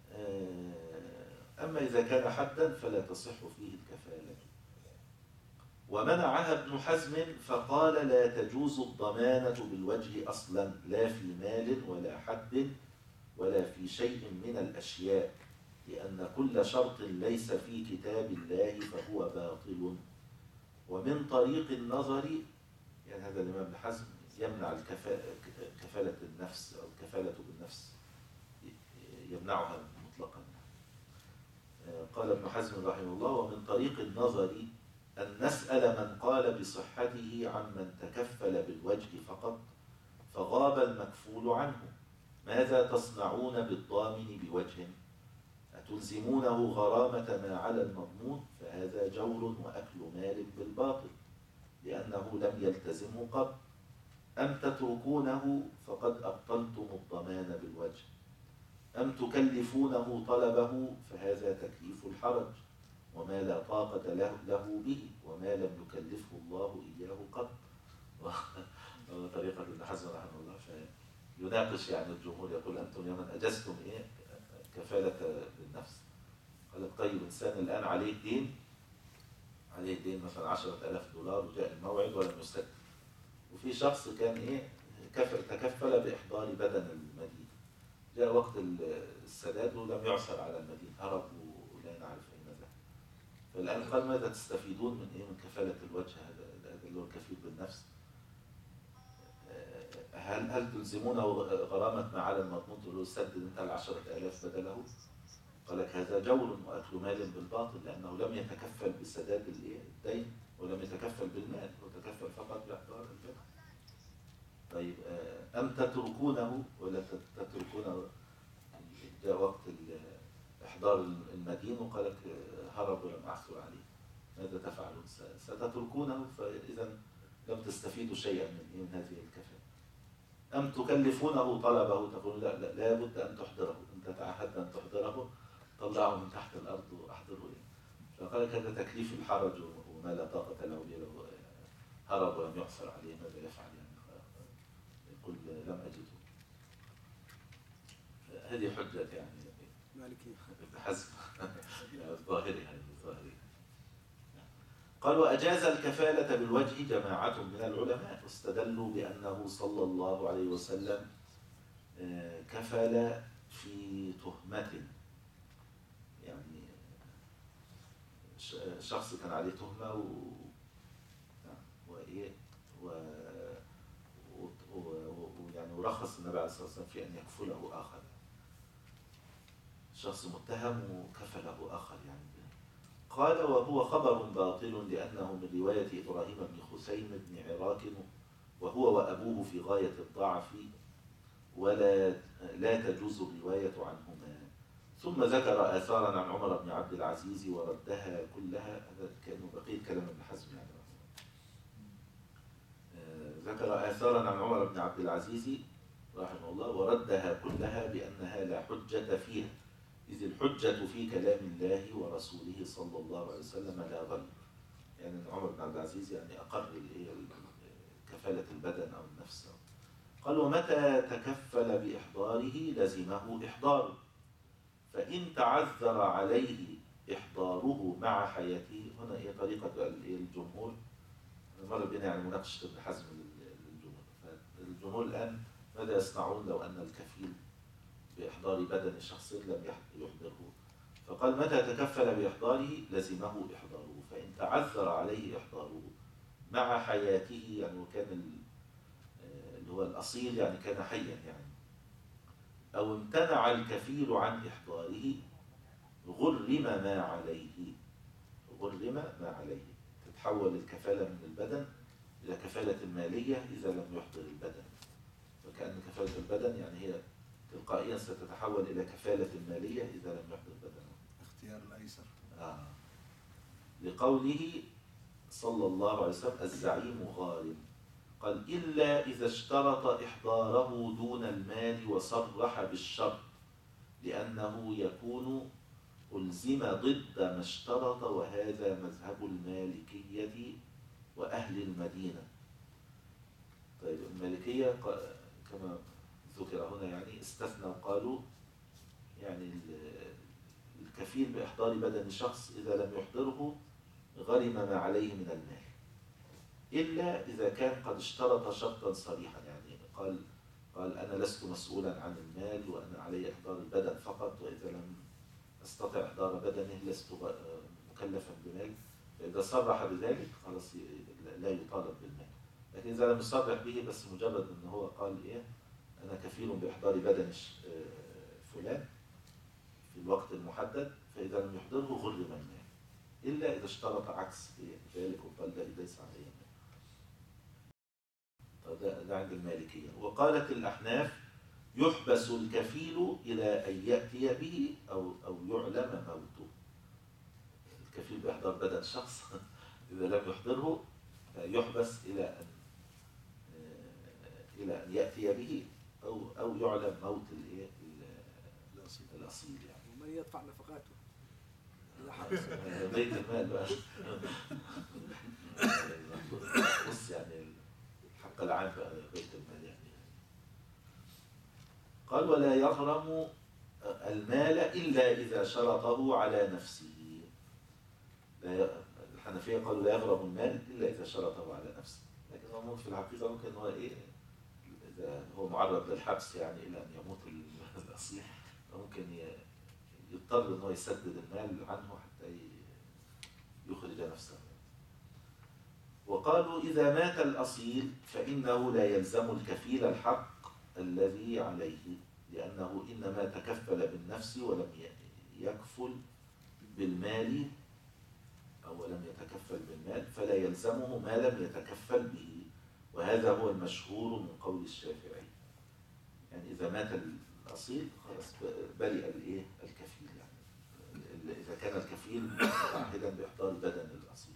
أما إذا كان حدا فلا تصح فيه الكفالة. ومنعها ابن حزم فقال لا تجوز الضمانة بالوجه أصلا، لا في مال ولا حد ولا في شيء من الأشياء، لأن كل شرط ليس في كتاب الله فهو باطل. ومن طريق النظر يعني هذا الإمام ابن حزم يمنع كفالة النفس أو الكفالة بالنفس، يمنعها مطلقا. قال ابن حزم رحمه الله ومن طريق النظر أن نسأل من قال بصحته عمن تكفل بالوجه فقط فغاب المكفول عنه، ماذا تصنعون بالضامن بوجه؟ أتلزمونه غرامة ما على المضمون؟ فهذا جور وأكل مال بالباطل لأنه لم يلتزمه قط، أم تتركونه فقد أبطلتم الضمان بالوجه، أم تكلفونه طلبه فهذا تكليف الحرج وما لا طاقة له به وما لم يكلفه الله إياه قط. طريقة ابن حزم رحمه الله يناقش يعني الجمهور، يقول أنتم يا من أجزتم كفالة بالنفس. قال لك طيب إنسان الآن عليه دين مثلا $10,000 وجاء الموعد ولم يسدد، وفي شخص كان تكفل بإحضار بدن المدين، جاء وقت السداد ولم يعثر على المدين، هرب ولا نعرف أين ذهب. فالآن قال ماذا تستفيدون من كفالة الوجه هذا اللي هو الكفيل بالنفس؟ هل تلزمونه غرامة ما على المضمون تقول له سدد انت 10,000 بدله؟ قال لك هذا جور وأكل مال بالباطل لأنه لم يتكفل بسداد الدين ولم يتكفل بالمال، وتكفل فقط بإحضار البدن. طيب أم تتركونه ولا تتركونه؟ جاء وقت إحضار المدين وقال لك هرب ولم أعثر عليه، ماذا تفعلون؟ ستتركونه، فإذا لم تستفيدوا شيئا من هذه الكفالة. أم تكلفونه طلبه، تقول لا بد أن تحضره، أنت تعهدت أن تحضره، طلعه من تحت الأرض وأحضره فقال لك هذا تكليف الحرج وما لا طاقة له به، هرب ولم يعثر عليه، ماذا يفعل يعني؟ يقول لم أجده. هذه حجة يعني مالكي ابن حزم الظاهري يعني الظاهري. قال وأجاز الكفالة بالوجه جماعة من العلماء واستدلوا بأنه صلى الله عليه وسلم كفل في تهمة، يعني شخص كان عليه تهمة ويعني ورخص النبي عليه الصلاة والسلام في أن يكفله آخر، شخص متهم وكفله آخر يعني قال وهو خبر باطل لأنه من رواية إبراهيم بن خثيم بن عراك وهو وأبوه في غاية الضعف لا تجوز الرواية عنهما. ثم ذكر آثارا عن عمر بن عبد العزيز وردها كلها. هذا كأنه بقية كلام ابن حزم يعني. ذكر آثارا عن عمر بن عبد العزيز رحمه الله وردها كلها بأنها لا حجة فيها، إذ الحجة في كلام الله ورسوله صلى الله عليه وسلم لا غير. يعني عمر بن عبد العزيز يعني أقر كفالة البدن أو النفس. قال ومتى تكفل بإحضاره لزمه إحضاره، فإن تعذر عليه إحضاره مع حياته. هنا هي طريقة الجمهور، مر بنا يعني مناقشة ابن حزم للجمهور. فالجمهور الآن ماذا يصنعون لو أن الكفيل بإحضار بدن شخص لم يحضره؟ فقال متى تكفل بإحضاره لزمه إحضاره، فإن تعذر عليه إحضاره مع حياته، يعني وكان اللي هو الأصيل يعني كان حيا يعني، أو امتنع الكفيل عن إحضاره غرم ما عليه. غرم ما عليه، تتحول الكفالة من البدن إلى كفالة مالية إذا لم يحضر البدن. فكأن كفالة البدن يعني هي تلقائيا ستتحول إلى كفالة مالية إذا لم يحضر البدن. اختيار الأيسر. لقوله صلى الله عليه وسلم الزعيم غارم. قال إلا إذا اشترط إحضاره دون المال وصرح بالشرط، لأنه يكون ألزم ضد ما اشترط، وهذا مذهب المالكية وأهل المدينة. طيب المالكية كما ذكر هنا يعني استثنوا، قالوا يعني الكفيل بإحضار بدن شخص إذا لم يحضره غرم ما عليه من المال، إلا إذا كان قد اشترط شرطا صريحا. يعني قال أنا لست مسؤولا عن المال وأنا علي إحضار البدن فقط، وإذا لم أستطع إحضار بدنه لست مكلفا بمال. فإذا صرح بذلك خلاص لا يطالب بالمال. لكن إذا لم يصرح به بس مجرد أنه هو قال إيه أنا كفيل بإحضار بدن فلان في الوقت المحدد، فإذا لم يحضره غرم المال، إلا إذا اشترط عكس ذلك وقال لا ليس عليه المال. ده عند المالكية. وقالت الأحناف يحبس الكفيل إلى أن يأتي به أو يعلم موته. الكفيل بيحضر بدن شخص إذا لم يحضره يحبس إلى أن يأتي به أو يعلم موت الأصيل يعني. ومن يدفع نفقاته إذا حبس بيت المال بقى. بص يعني الحق العام بقى بيت المال يعني. قال ولا يغرم المال إلا إذا شرطه على نفسه. الحنفية قالوا لا يغرم المال إلا إذا شرطه على نفسه، لكن هو في الحقيقة ممكن هو إيه إذا هو معرض للحبس يعني إلى أن يموت الأصيل ممكن يضطر أنه يسدد المال عنه حتى يخرج نفسه. وقالوا إذا مات الأصيل فإنه لا يلزم الكفيل الحق الذي عليه، لأنه إنما تكفل بالنفس ولم يكفل بالمال أو لم يتكفل بالمال، فلا يلزمه ما لم يتكفل به، وهذا هو المشهور من قول الشافعي. يعني إذا مات الأصيل خلاص برئ الكفيل، يعني إذا كان الكفيل متعهدا بإحضار بدن الأصيل.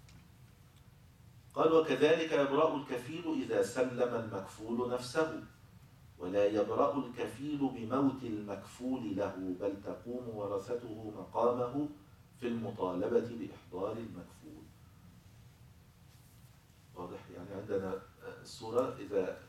قال وكذلك يبرأ الكفيل إذا سلم المكفول نفسه، ولا يبرأ الكفيل بموت المكفول له، بل تقوم ورثته مقامه في المطالبة بإحضار المكفول. واضح؟ يعني عندنا الصورة إذا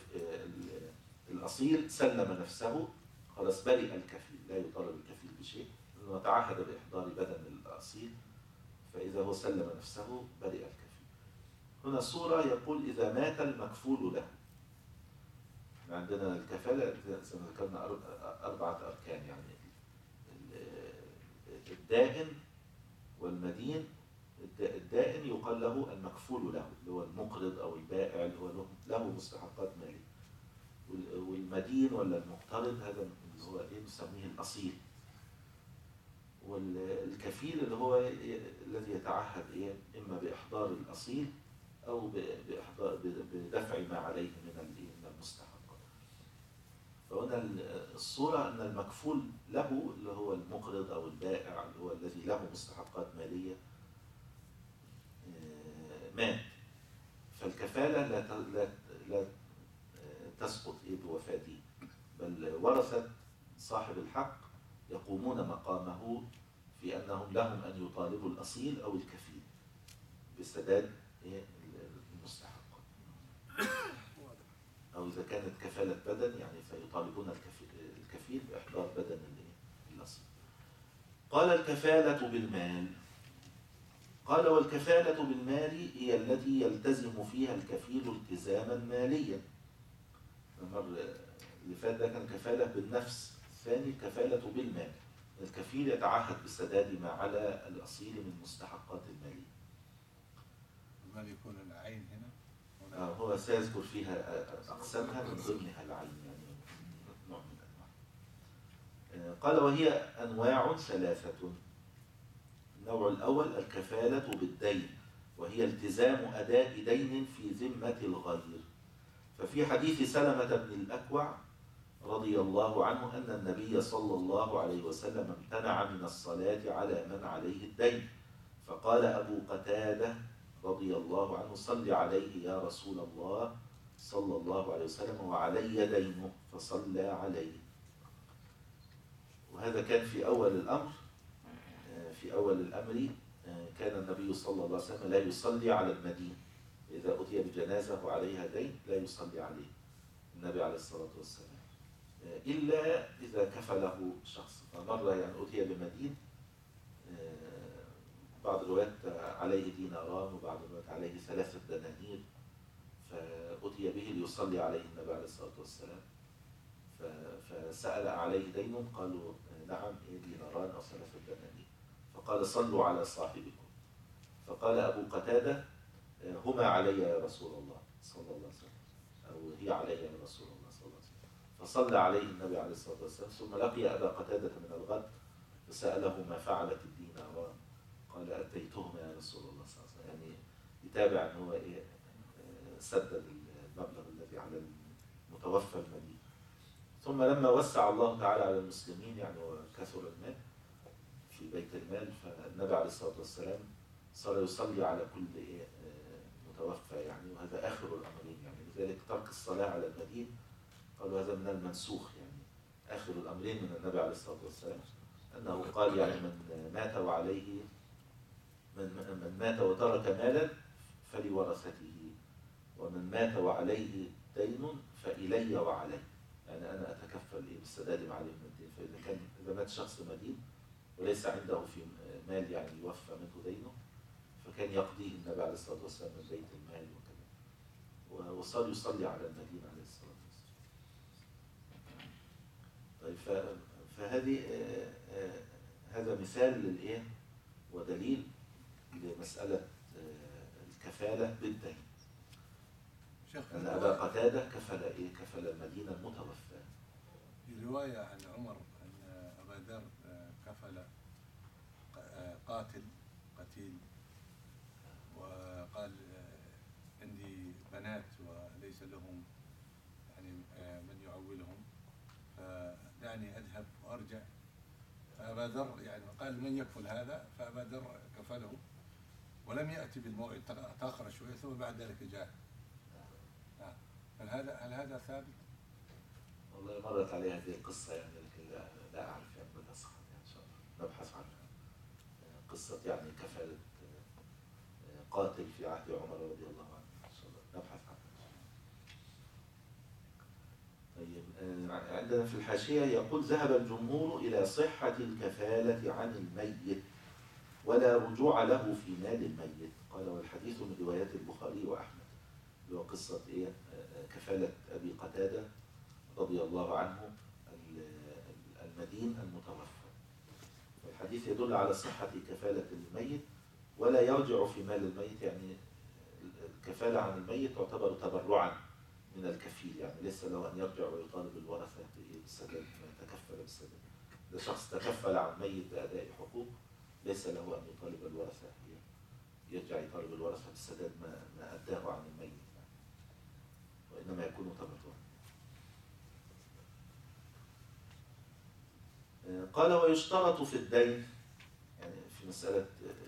الأصيل سلم نفسه خلاص برئ الكفيل، لا يطالب الكفيل بشيء لأنه تعهد بإحضار بدن الأصيل، فإذا هو سلم نفسه برئ الكفيل. هنا صورة يقول إذا مات المكفول له. عندنا الكفالة زي ما ذكرنا 4 أركان، يعني الدائن والمدين. الدائن يقال له المكفول له اللي هو المقرض أو البائع اللي هو له مستحقات مالية، والمدين ولا المقترض هذا اللي هو نسميه الأصيل. والكفيل اللي هو الذي يتعهد إما بإحضار الأصيل أو بدفع ما عليه من المستحق. فهنا الصورة أن المكفول له اللي هو المقرض أو البائع اللي هو الذي له مستحقات مالية مات، فالكفالة لا تسقط بوفاته، بل ورثة صاحب الحق يقومون مقامه في أنهم لهم أن يطالبوا الأصيل أو الكفيل بسداد المستحق، أو إذا كانت كفالة بدن يعني فيطالبون الكفيل بإحضار بدن الأصيل. قال الكفالة بالمال. قال والكفالة بالمال هي التي يلتزم فيها الكفيل التزاما ماليا. المرة اللي فات ده كان كفالة بالنفس، الثاني كفالة بالمال. الكفيل يتعهد بسداد ما على الأصيل من مستحقات المالية. المال يكون العين هنا؟ هو سيذكر فيها أقسامها من ضمنها العين، يعني نوع من الأنواع. قال وهي أنواع ثلاثة. النوع الأول الكفالة بالدين، وهي التزام أداء دين في ذمة الغير. ففي حديث سلمة بن الأكوع رضي الله عنه أن النبي صلى الله عليه وسلم امتنع من الصلاة على من عليه الدين، فقال أبو قتادة رضي الله عنه صل عليه يا رسول الله صلى الله عليه وسلم وعلي دينه، فصلى عليه. وهذا كان في أول الأمر. في أول الأمر كان النبي صلى الله عليه وسلم لا يصلي على المدين، إذا أتي بجنازة وعليها دين لا يصلي عليه النبي عليه الصلاة والسلام، إلا إذا كفله شخص. فمرة يعني أتي بمدين، بعض الروايات عليه ديناران وبعض الروايات عليه 3 دنانير، فأتي به ليصلي عليه النبي عليه الصلاة والسلام، فسأل عليه دين، قالوا نعم ديناران أو 3 دنانير، فقال صلوا على صاحبكم. فقال أبو قتادة هما علي يا رسول الله صلى الله عليه وسلم، أو هي علي يا رسول الله صلى الله عليه وسلم. فصلى عليه النبي عليه الصلاة والسلام، ثم لقي أبا قتادة من الغد فسأله ما فعلت الديناران، قال أتيتهما يا رسول الله صلى الله عليه وسلم، يعني يتابع أن هو سدد المبلغ الذي على المتوفى المدين. ثم لما وسع الله تعالى على المسلمين يعني وكثر المال في بيت المال، فالنبي عليه الصلاة والسلام صار يصلي على كل متوفى يعني، وهذا آخر الأمرين يعني. لذلك ترك الصلاة على المدين قالوا هذا من المنسوخ، يعني آخر الأمرين من النبي عليه الصلاة والسلام أنه قال يعني من مات وعليه من مات وترك مالا فلورثته، ومن مات وعليه دين فإلي وعلي، يعني أنا أتكفل بالسداد ما عليه من الدين. فإذا مات شخص مدين وليس عنده في مال يعني يوفى منه دينه، فكان يقضيه النبي عليه الصلاة والسلام من بيت المال وكذا، وصار يصلي على المدين عليه الصلاة والسلام. طيب فهذه هذا مثال للإيه ودليل لمسألة الكفالة بالدين. أن أبا قتادة كفل المدينة المتوفى. في رواية عن عمر أن أبا ذر كفل قتيل، وقال عندي بنات وليس لهم يعني من يعولهم، فدعني أذهب وأرجع. فأبا ذر يعني قال من يكفل هذا، فأبا ذر كفله ولم يأتي بالموعد، تأخر شوية ثم بعد ذلك جاء. هل هذا ثابت؟ والله مرت علي هذه القصة يعني، لكن لا أعرف يعني مدى صحتها، يعني إن شاء الله نبحث عنها. قصة يعني كفالة قاتل في عهد عمر رضي الله عنه، إن شاء الله نبحث عنها. طيب عندنا في الحاشية يقول ذهب الجمهور إلى صحة الكفالة عن الميت ولا رجوع له في مال الميت. قال والحديث من روايات البخاري وأحمد، اللي هو قصة كفالة أبي قتادة رضي الله عنه المدين المتوفى. الحديث يدل على صحة كفالة الميت ولا يرجع في مال الميت، يعني الكفالة عن الميت تعتبر تبرعا من الكفيل، يعني ليس له أن يرجع ويطالب الورثة بالسداد ما يتكفل بالسداد، ده شخص تكفل عن ميت بأداء حقوق، ليس له أن يطالب الورثة، يرجع يطالب الورثة بسداد ما أداه عن الميت يعني. وإنما يكون تبرعا. قال ويشترط في الدين، يعني في مسألة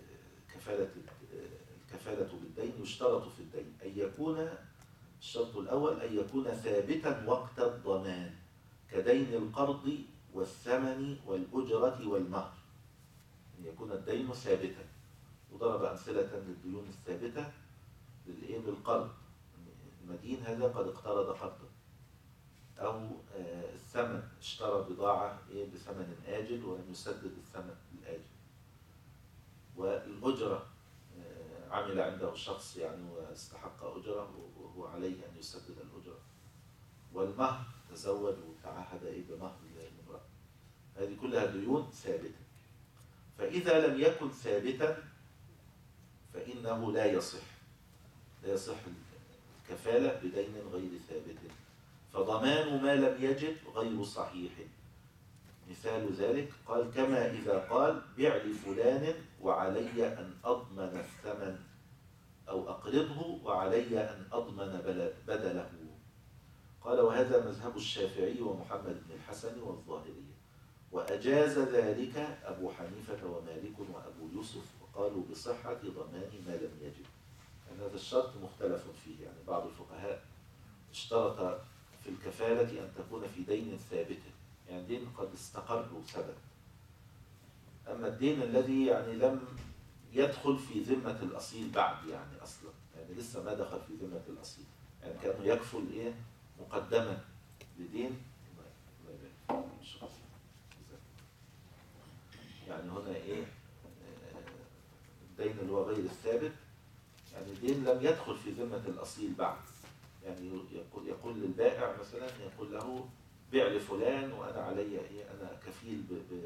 الكفالة بالدين يشترط في الدين أن يكون، الشرط الأول أن يكون ثابتا وقت الضمان كدين القرض والثمن والأجرة والمهر، أن يكون الدين ثابتا. وضرب أمثلة للديون الثابتة بالقرض، المدين هذا قد اقترض قرضا، أو الثمن اشترى بضاعة بثمن آجل ولم يسدد الثمن الآجل. والأجرة عمل عنده شخص يعني واستحق أجرة وهو عليه أن يسدد الأجرة. والمهر تزوج وتعهد بمهر للمرأة. هذه كلها ديون ثابتة. فإذا لم يكن ثابتا فإنه لا يصح الكفالة بدين غير ثابت، فضمان ما لم يجب غير صحيح. مثال ذلك قال كما إذا قال بع لفلان وعلي أن أضمن الثمن، أو أقرضه وعلي أن أضمن بدله. قال وهذا مذهب الشافعي ومحمد بن الحسن والظاهرية، وأجاز ذلك أبو حنيفة ومالك وأبو يوسف، وقالوا بصحة ضمان ما لم يجب. يعني هذا الشرط مختلف فيه، يعني بعض الفقهاء اشترط في الكفالة أن تكون في دين ثابت، يعني دين قد استقر وثبت. أما الدين الذي يعني لم يدخل في ذمة الأصيل بعد، يعني أصلا يعني لسه ما دخل في ذمة الأصيل، يعني كأنه يكفل مقدما لدين. يعني هنا الدين اللي هو غير الثابت، يعني دين لم يدخل في ذمة الأصيل بعد. يعني يقول للبائع مثلا، يقول له بيع لفلان وأنا علي أنا كفيل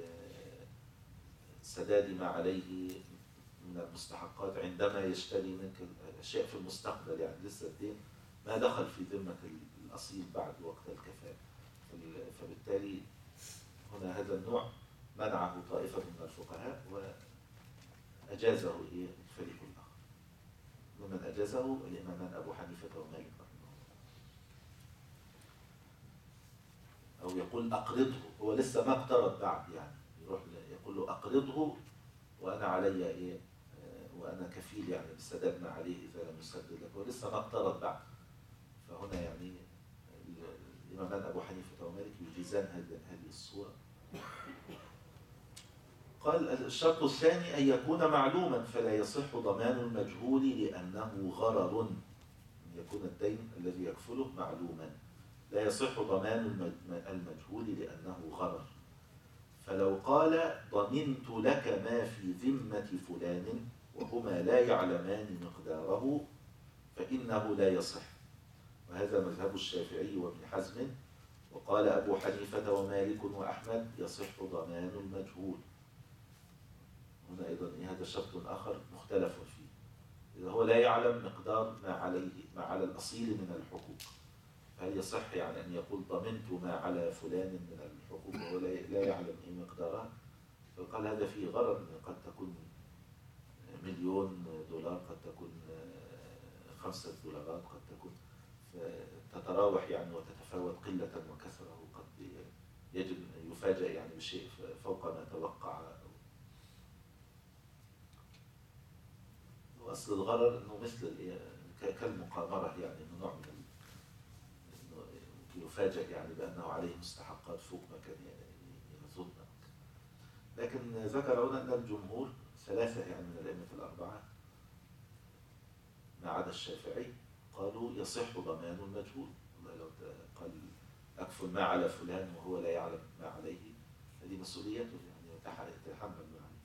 بسداد ما عليه من المستحقات عندما يشتري منك أشياء في المستقبل، يعني لسه الدين ما دخل في ذمة الأصيل بعد وقت الكفالة. فبالتالي هنا هذا النوع منعه طائفة من الفقهاء وأجازه الفريق الآخر، ومن أجازه الإمامان أبو حنيفة ومالك رحمه الله. أو يقول أقرضه، هو لسه ما اقترض بعد، يعني يروح يقول له أقرضه وأنا علي وأنا كفيل يعني بسداد ما عليه إذا لم يسدد لك، هو لسه ما اقترض بعد. فهنا يعني الإمامان أبو حنيفة ومالك يجيزان هذه الصورة. قال الشرط الثاني أن يكون معلوما، فلا يصح ضمان المجهول لأنه غرر. أن يكون الدين الذي يكفله معلوما، لا يصح ضمان المجهول لأنه غرر. فلو قال ضمنت لك ما في ذمة فلان وهما لا يعلمان مقداره فإنه لا يصح، وهذا مذهب الشافعي وابن حزم. وقال أبو حنيفة ومالك وأحمد يصح ضمان المجهول. هنا أيضا هذا شرط آخر مختلف فيه، إذا هو لا يعلم مقدار ما على الأصيل من الحقوق، فهل يصح يعني أن يقول ضمنت ما على فلان من الحقوق وهو لا يعلم مقدارها؟ فقال هذا فيه غرر، قد تكون $1,000,000، قد تكون $5، قد تكون تتراوح يعني وتتفاوت قلة وكثرة، وقد يجب أن يفاجأ يعني بشيء فوق ما توقع. وأصل الغرر أنه مثل كالمقامرة، يعني أنه نوع من يفاجأ يعني بأنه عليه مستحقات فوق ما كان يظن. لكن ذكر هنا أن الجمهور ثلاثة يعني من الأئمة الأربعة ما عدا الشافعي قالوا يصح ضمان المجهول. لو قال أكفل ما على فلان وهو لا يعلم ما عليه، هذه مسؤوليته يعني يتحمل ما عليه.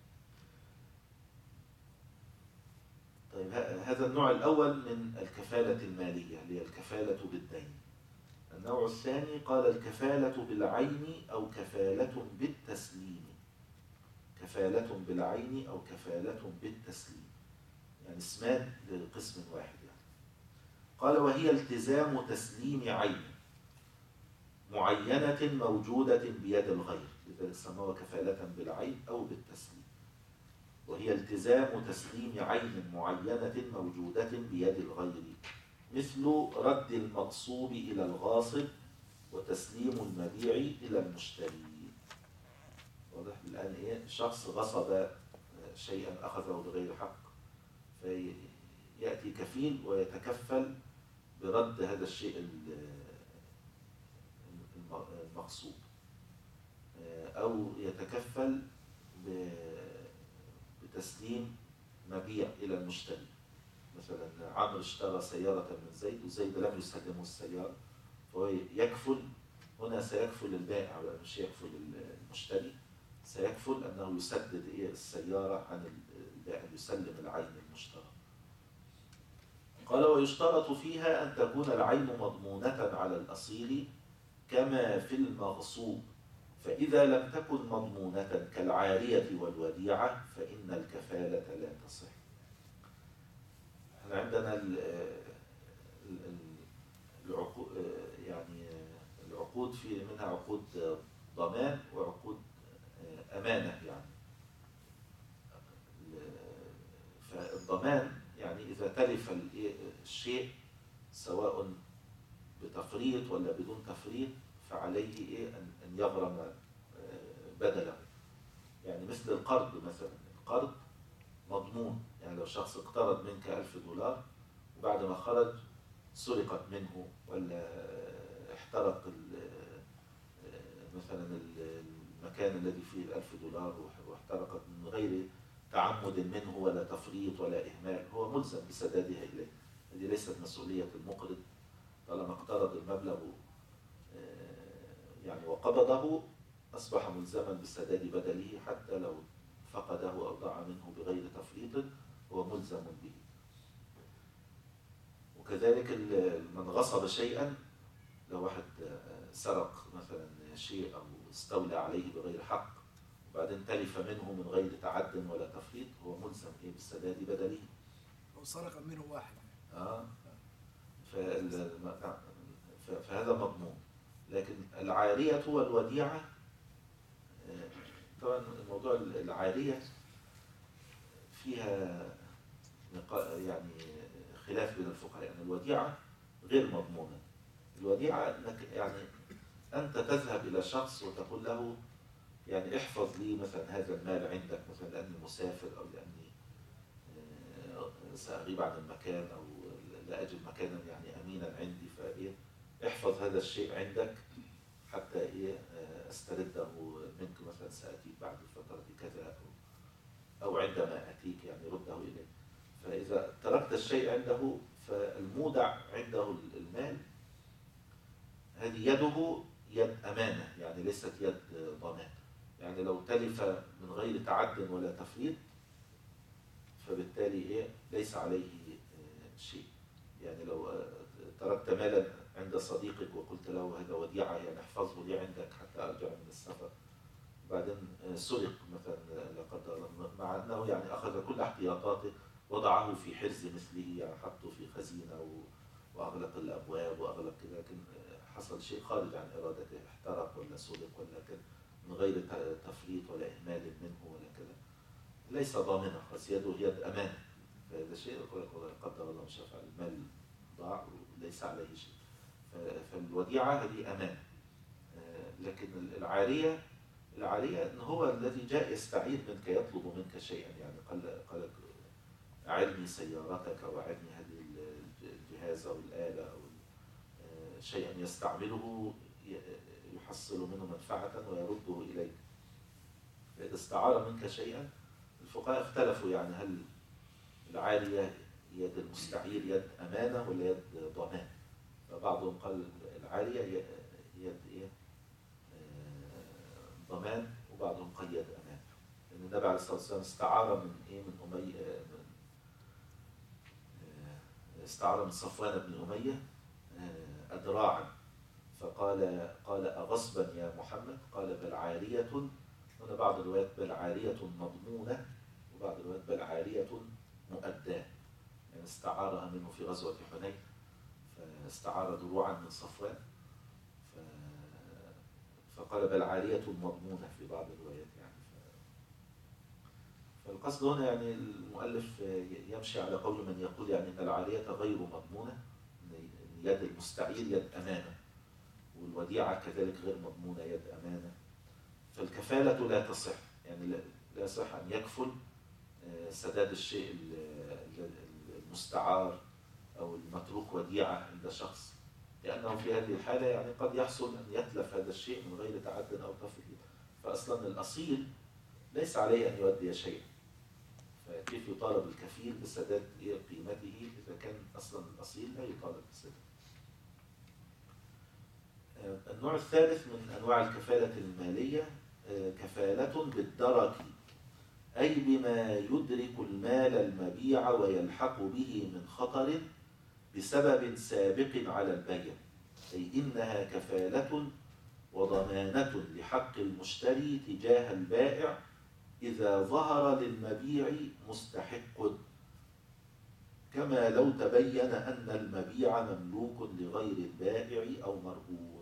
طيب هذا النوع الأول من الكفالة المالية اللي هي الكفالة بالدين. النوع الثاني قال الكفالة بالعين أو كفالة بالتسليم. كفالة بالعين أو كفالة بالتسليم، يعني اسمان لقسم واحد يعني. قال وهي التزام تسليم عين معينة موجودة بيد الغير، لذلك سموها كفالة بالعين أو بالتسليم، وهي التزام تسليم عين معينة موجودة بيد الغير، مثل رد المغصوب إلى الغاصب وتسليم المبيع إلى المشتري. واضح الآن إيه؟ شخص غصب شيئا أخذه بغير حق، فيأتي كفيل ويتكفل برد هذا الشيء المغصوب، أو يتكفل بتسليم مبيع إلى المشتري. مثلا عمرو اشترى سيارة من زيد وزيد لم يسلمه السيارة، فهو يكفل هنا، سيكفل البائع مش يكفل المشتري، سيكفل أنه يسدد السيارة عن البائع، يسلم العين المشترى. قال ويشترط فيها أن تكون العين مضمونة على الأصيل كما في المغصوب، فإذا لم تكن مضمونة كالعارية والوديعة فإن الكفالة لا تصح. احنا عندنا يعني العقود في منها عقود ضمان وعقود أمانة يعني. فالضمان يعني إذا تلف الشيء سواء بتفريط ولا بدون تفريط فعليه أن يغرم بدله. يعني مثل القرض مثلا، القرض مضمون، يعني لو شخص اقترض منك $1000 وبعد ما خرج سرقت منه ولا احترق مثلا المكان الذي فيه $1000 واحترقت من غير تعمد منه ولا تفريط ولا إهمال، هو ملزم بسدادها إليه. هذه ليست مسؤولية المقرض، طالما اقترض المبلغ يعني وقبضه أصبح ملزما بسداد بدله، حتى لو فقده أو ضاع منه بغير تفريط هو ملزم به. وكذلك من غصب شيئا، لو واحد سرق مثلا شيء أو استولى عليه بغير حق وبعدين تلف منه من غير تعد ولا تفريط، هو ملزم بالسداد بدله. أو سرق منه واحد. فهذا مضمون. لكن العارية والوديعة، طبعا موضوع العارية فيها يعني خلاف بين الفقهاء. يعني الوديعة غير مضمونة. الوديعة انك يعني انت تذهب الى شخص وتقول له يعني احفظ لي مثلا هذا المال عندك، مثلا لاني مسافر او لاني سأغيب عن المكان او لا اجد مكانا يعني امينا عندي، فايه احفظ هذا الشيء عندك حتى استرده منك، مثلا سأتيك بعد فترة كذا أو عندما أتيك يعني رده إليه. فإذا تركت الشيء عنده فالمودع عنده المال، هذه يده يد أمانة، يعني ليست يد ضمان. يعني لو تلف من غير تعد ولا تفريط فبالتالي ليس عليه شيء. يعني لو تركت مالا عند صديقك وقلت له هذا وديعة يعني احفظه لي عندك حتى أرجع من السفر، وبعدين سرق مثلا لا قدر الله، مع أنه يعني أخذ كل احتياطاته، وضعه في حرز مثله، يعني حطه في خزينة وأغلق الأبواب وأغلق كذا، لكن حصل شيء خارج عن إرادته، احترق ولا سرق ولا كذا من غير تفريط ولا إهمال منه ولا كذا، ليس ضامنا، خلاص يده يد أمانة. فهذا شيء قدر الله مش فعل، المال ضاع وليس عليه شيء. فالوديعة هذه أمانة. لكن العارية إن هو الذي جاء يستعير منك، يطلب منك شيئا، يعني قال أعرني سيارتك وأعرني هذه الجهاز أو الآلة أو شيئا يستعمله يحصل منه منفعة ويرده إليك. فإذا استعار منك شيئا، الفقهاء اختلفوا يعني هل العارية يد المستعير يد أمانة ولا يد ضمان. فبعضهم قال العارية يد ضمان، وبعضهم قال يد أمانة، لأن النبي عليه الصلاة والسلام استعار من أمية، استعار من صفوان بن أمية أدراعا، قال أغصبا يا محمد؟ قال بل عارية. هنا بعض الروايات بل عارية مضمونة، وبعض الروايات بل عارية مؤداة، يعني استعارها منه في غزوة حنين، فاستعار دروعا من صفوان، فقال بل عارية مضمونة في بعض الروايات يعني. فالقصد هنا يعني المؤلف يمشي على قول من يقول يعني أن العارية غير مضمونة، أن يد المستعير يد أمانة، والوديعة كذلك غير مضمونة يد أمانة. فالكفالة لا تصح، يعني لا يصح أن يكفل سداد الشيء المستعار أو المتروك وديعة عند شخص، لأنه في هذه الحالة يعني قد يحصل أن يتلف هذا الشيء من غير تعد أو تفريط. فأصلا الأصيل ليس عليه أن يؤدي شيئا، فكيف يطالب الكفيل بسداد قيمته إذا كان أصلا الأصيل لا يطالب بسداد. النوع الثالث من أنواع الكفالة المالية كفالة بالدرك، أي بما يدرك المال المبيع ويلحق به من خطر بسبب سابق على البيع، أي إنها كفالة وضمانة لحق المشتري تجاه البائع إذا ظهر للمبيع مستحق، كما لو تبين أن المبيع مملوك لغير البائع أو مرهون.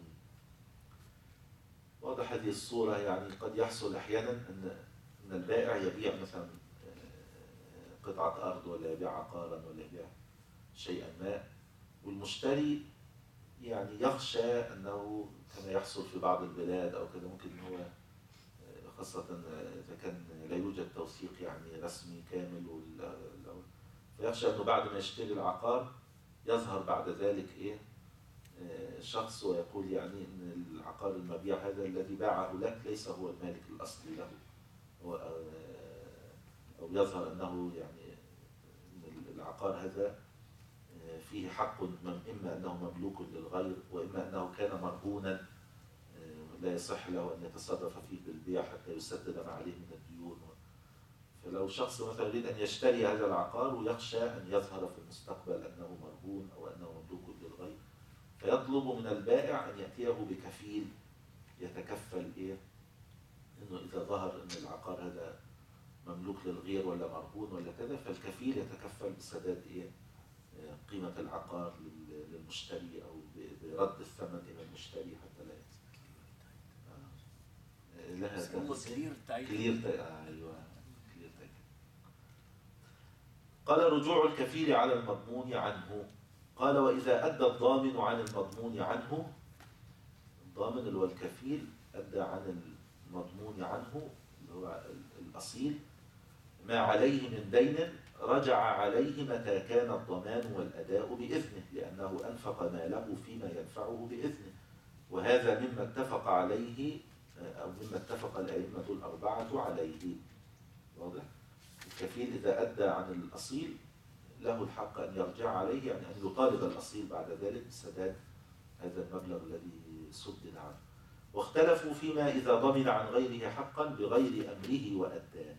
واضح هذه الصورة، يعني قد يحصل أحيانا أن البائع يبيع مثلا قطعة أرض ولا يبيع عقارا ولا يبيع شيئا ما، والمشتري يعني يخشى أنه كما يحصل في بعض البلاد أو كذا، ممكن هو خاصة إذا كان لا يوجد توثيق يعني رسمي كامل، فيخشى أنه بعد ما يشتري العقار يظهر بعد ذلك شخص ويقول يعني أن العقار المبيع هذا الذي باعه لك ليس هو المالك الأصلي له، أو يظهر أنه يعني العقار هذا فيه حق إما أنه مملوك للغير، وإما أنه كان مرهونا لا يصح له أن يتصرف فيه بالبيع حتى يسدد ما عليه من الديون. فلو شخص مثلا يريد أن يشتري هذا العقار ويخشى أن يظهر في المستقبل أنه مرهون أو أنه مملوك للغير، فيطلب من البائع أن يأتيه بكفيل يتكفل إنه إذا ظهر أن العقار هذا مملوك للغير ولا مرهون ولا كذا، فالكفيل يتكفل بسداد قيمة العقار للمشتري أو برد الثمن إلى المشتري حتى لا لها كلير تايتل. أيوة كلير تايتل. قال رجوع الكفيل على المضمون عنه. قال وإذا أدى الضامن عن المضمون عنه، الضامن اللي هو الكفيل أدى عن المضمون عنه اللي هو الأصيل ما عليه من دين، رجع عليه متى كان الضمان والأداء بإذنه، لأنه أنفق ماله فيما ينفعه بإذنه، وهذا مما اتفق عليه أو مما اتفق الأئمة الأربعة عليه. واضح؟ الكفيل إذا أدى عن الأصيل له الحق أن يرجع عليه، يعني أن يطالب الأصيل بعد ذلك بسداد هذا المبلغ الذي سدد عنه. واختلفوا فيما إذا ضمن عن غيره حقا بغير أمره وأداه.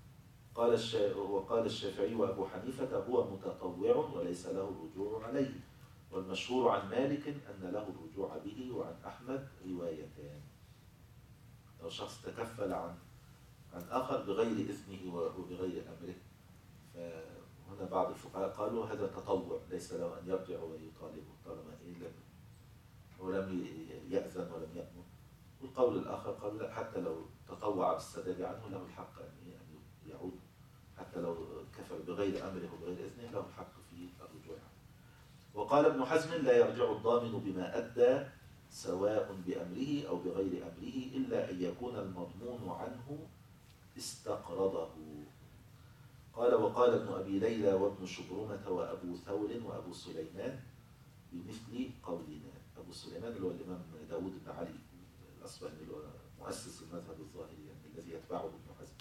وقال الشافعي وأبو حنيفة هو متطوع وليس له الرجوع عليه، والمشهور عن مالك أن له الرجوع به، وعن أحمد روايتان. لو شخص تكفل عن آخر بغير إذنه وبغير أمره، فهنا بعض الفقهاء قالوا هذا تطوع ليس له أن يرجع ويطالبه طالما لم يأذن ولم يأمر. والقول الآخر قال لا، حتى لو تطوع بالسداد عنه له الحق أن يعود، حتى لو كفل بغير أمره وبغير إذنه له الحق في الرجوع عنه. وقال ابن حزم لا يرجع الضامن بما أدى سواء بأمره أو بغير أمره، إلا أن يكون المضمون عنه استقرضه. قال وقال ابن أبي ليلى وابن شبرمة وأبو ثور وأبو سليمان بمثل قولنا. أبو سليمان اللي هو الإمام داود بن علي الأصبهاني اللي هو مؤسس المذهب الظاهري يعني الذي يتبعه ابن حزم.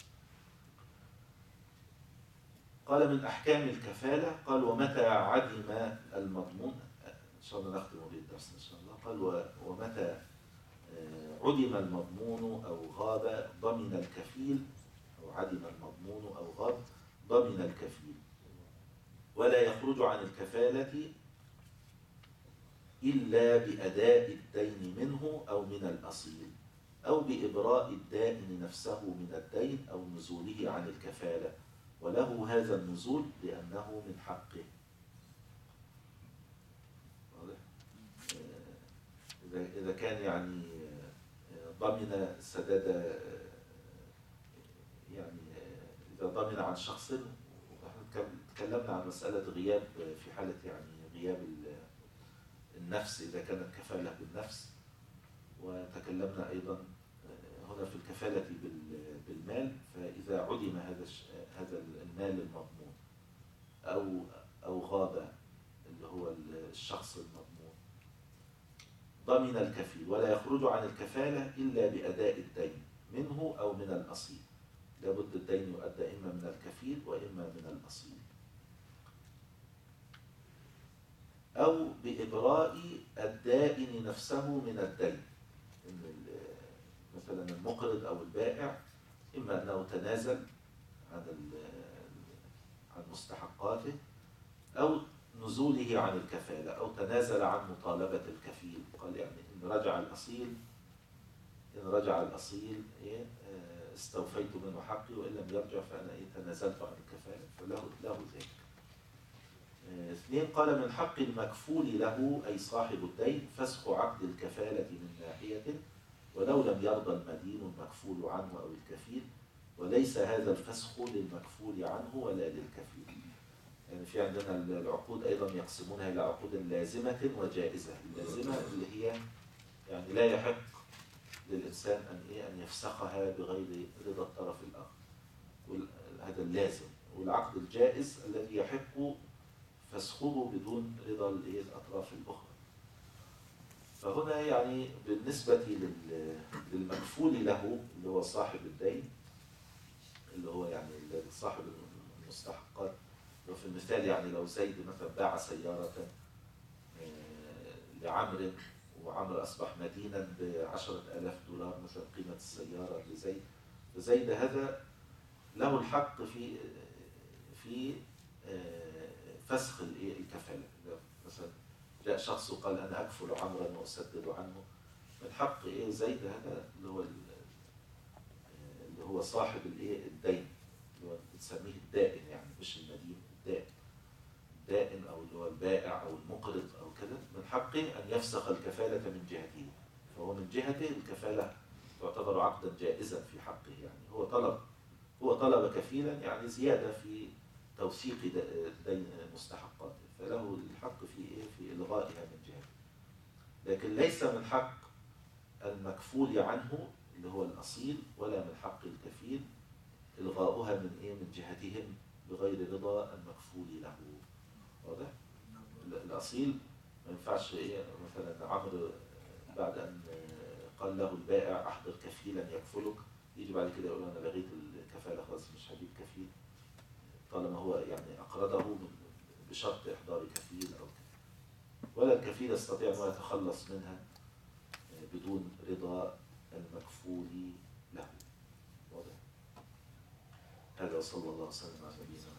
قال من أحكام الكفالة، قال ومتى عدم المضمون، إن شاء الله نختم به الدرس إن شاء الله. قال ومتى عدم المضمون أو غاب ضمن الكفيل، أو عدم المضمون أو غاب ضمن الكفيل، ولا يخرج عن الكفالة إلا بأداء الدين منه أو من الأصيل، أو بإبراء الدائن نفسه من الدين أو نزوله عن الكفالة، وله هذا النزول لأنه من حقه. إذا كان يعني ضمن سداد يعني إذا ضمن عن شخص. احنا تكلمنا عن مسألة غياب في حالة يعني غياب النفس إذا كانت كفالة بالنفس، وتكلمنا أيضا هنا في الكفالة بالمال، فإذا عدم هذا المال المضمون أو غاب اللي هو الشخص المضمون، ضمن الكفيل ولا يخرج عن الكفالة إلا بأداء الدين منه أو من الأصيل. لابد الدين يؤدى إما من الكفيل وإما من الأصيل، أو بإبراء الدائن نفسه من الدين. إن مثلا المقرض أو البائع إما أنه تنازل عن مستحقاته، أو نزوله عن الكفالة، أو تنازل عن مطالبة الكفيل. قال يعني إن رجع الأصيل استوفيت منه حقي، وإن لم يرجع فأنا تنازلت عن الكفالة، فله ذلك. 2 قال من حق المكفول له أي صاحب الدين فسخ عقد الكفالة من ناحية، ولو لم يرضى المدين المكفول عنه أو الكفيل، وليس هذا الفسخ للمكفول عنه ولا للكفيل. يعني في عندنا العقود أيضا يقسمونها إلى عقود لازمة وجائزة. اللازمة اللي هي يعني لا يحق للإنسان أن يفسخها بغير رضا الطرف الآخر، هذا اللازم. والعقد الجائز الذي يحق فسخه بدون رضا الأطراف الأخرى. فهنا يعني بالنسبة للمكفول له اللي هو صاحب الدين، اللي هو يعني صاحب المستحقات، وفي المثال يعني لو زيد مثلا باع سيارة لعمرو، وعمرو أصبح مدينا $10,000 مثلا قيمة السيارة لزيد، فزيد هذا له الحق في فسخ الكفالة. مثلا جاء شخص وقال أنا أكفل عمرا وأسدد عنه، من حق زيد هذا اللي هو صاحب الدين، اللي هو بنسميه الدائن، يعني مش المدين، الدائن أو اللي هو البائع أو المقرض أو كده، من حقه أن يفسخ الكفالة من جهته. فهو من جهته الكفالة تعتبر عقدا جائزا في حقه، يعني هو طلب كفيلا يعني زيادة في توثيق دين مستحقاته، فله الحق في إلغائها من جهته. لكن ليس من حق المكفول عنه اللي هو الأصيل، ولا من حق الكفيل إلغاؤها من جهتهم بغير رضا المكفول له. واضح؟ الأصيل ما ينفعش مثلا عمرو بعد أن قال له البائع أحضر كفيلا يكفلك، يجي بعد كده يقول أنا لغيت الكفالة خلاص مش هجيب كفيل، طالما هو يعني أقرضه بشرط إحضار كفيل أو كده. ولا الكفيل يستطيع أن يتخلص منها بدون رضا المكفول له. واضح؟ هذا صلى الله عليه وسلم على نبينا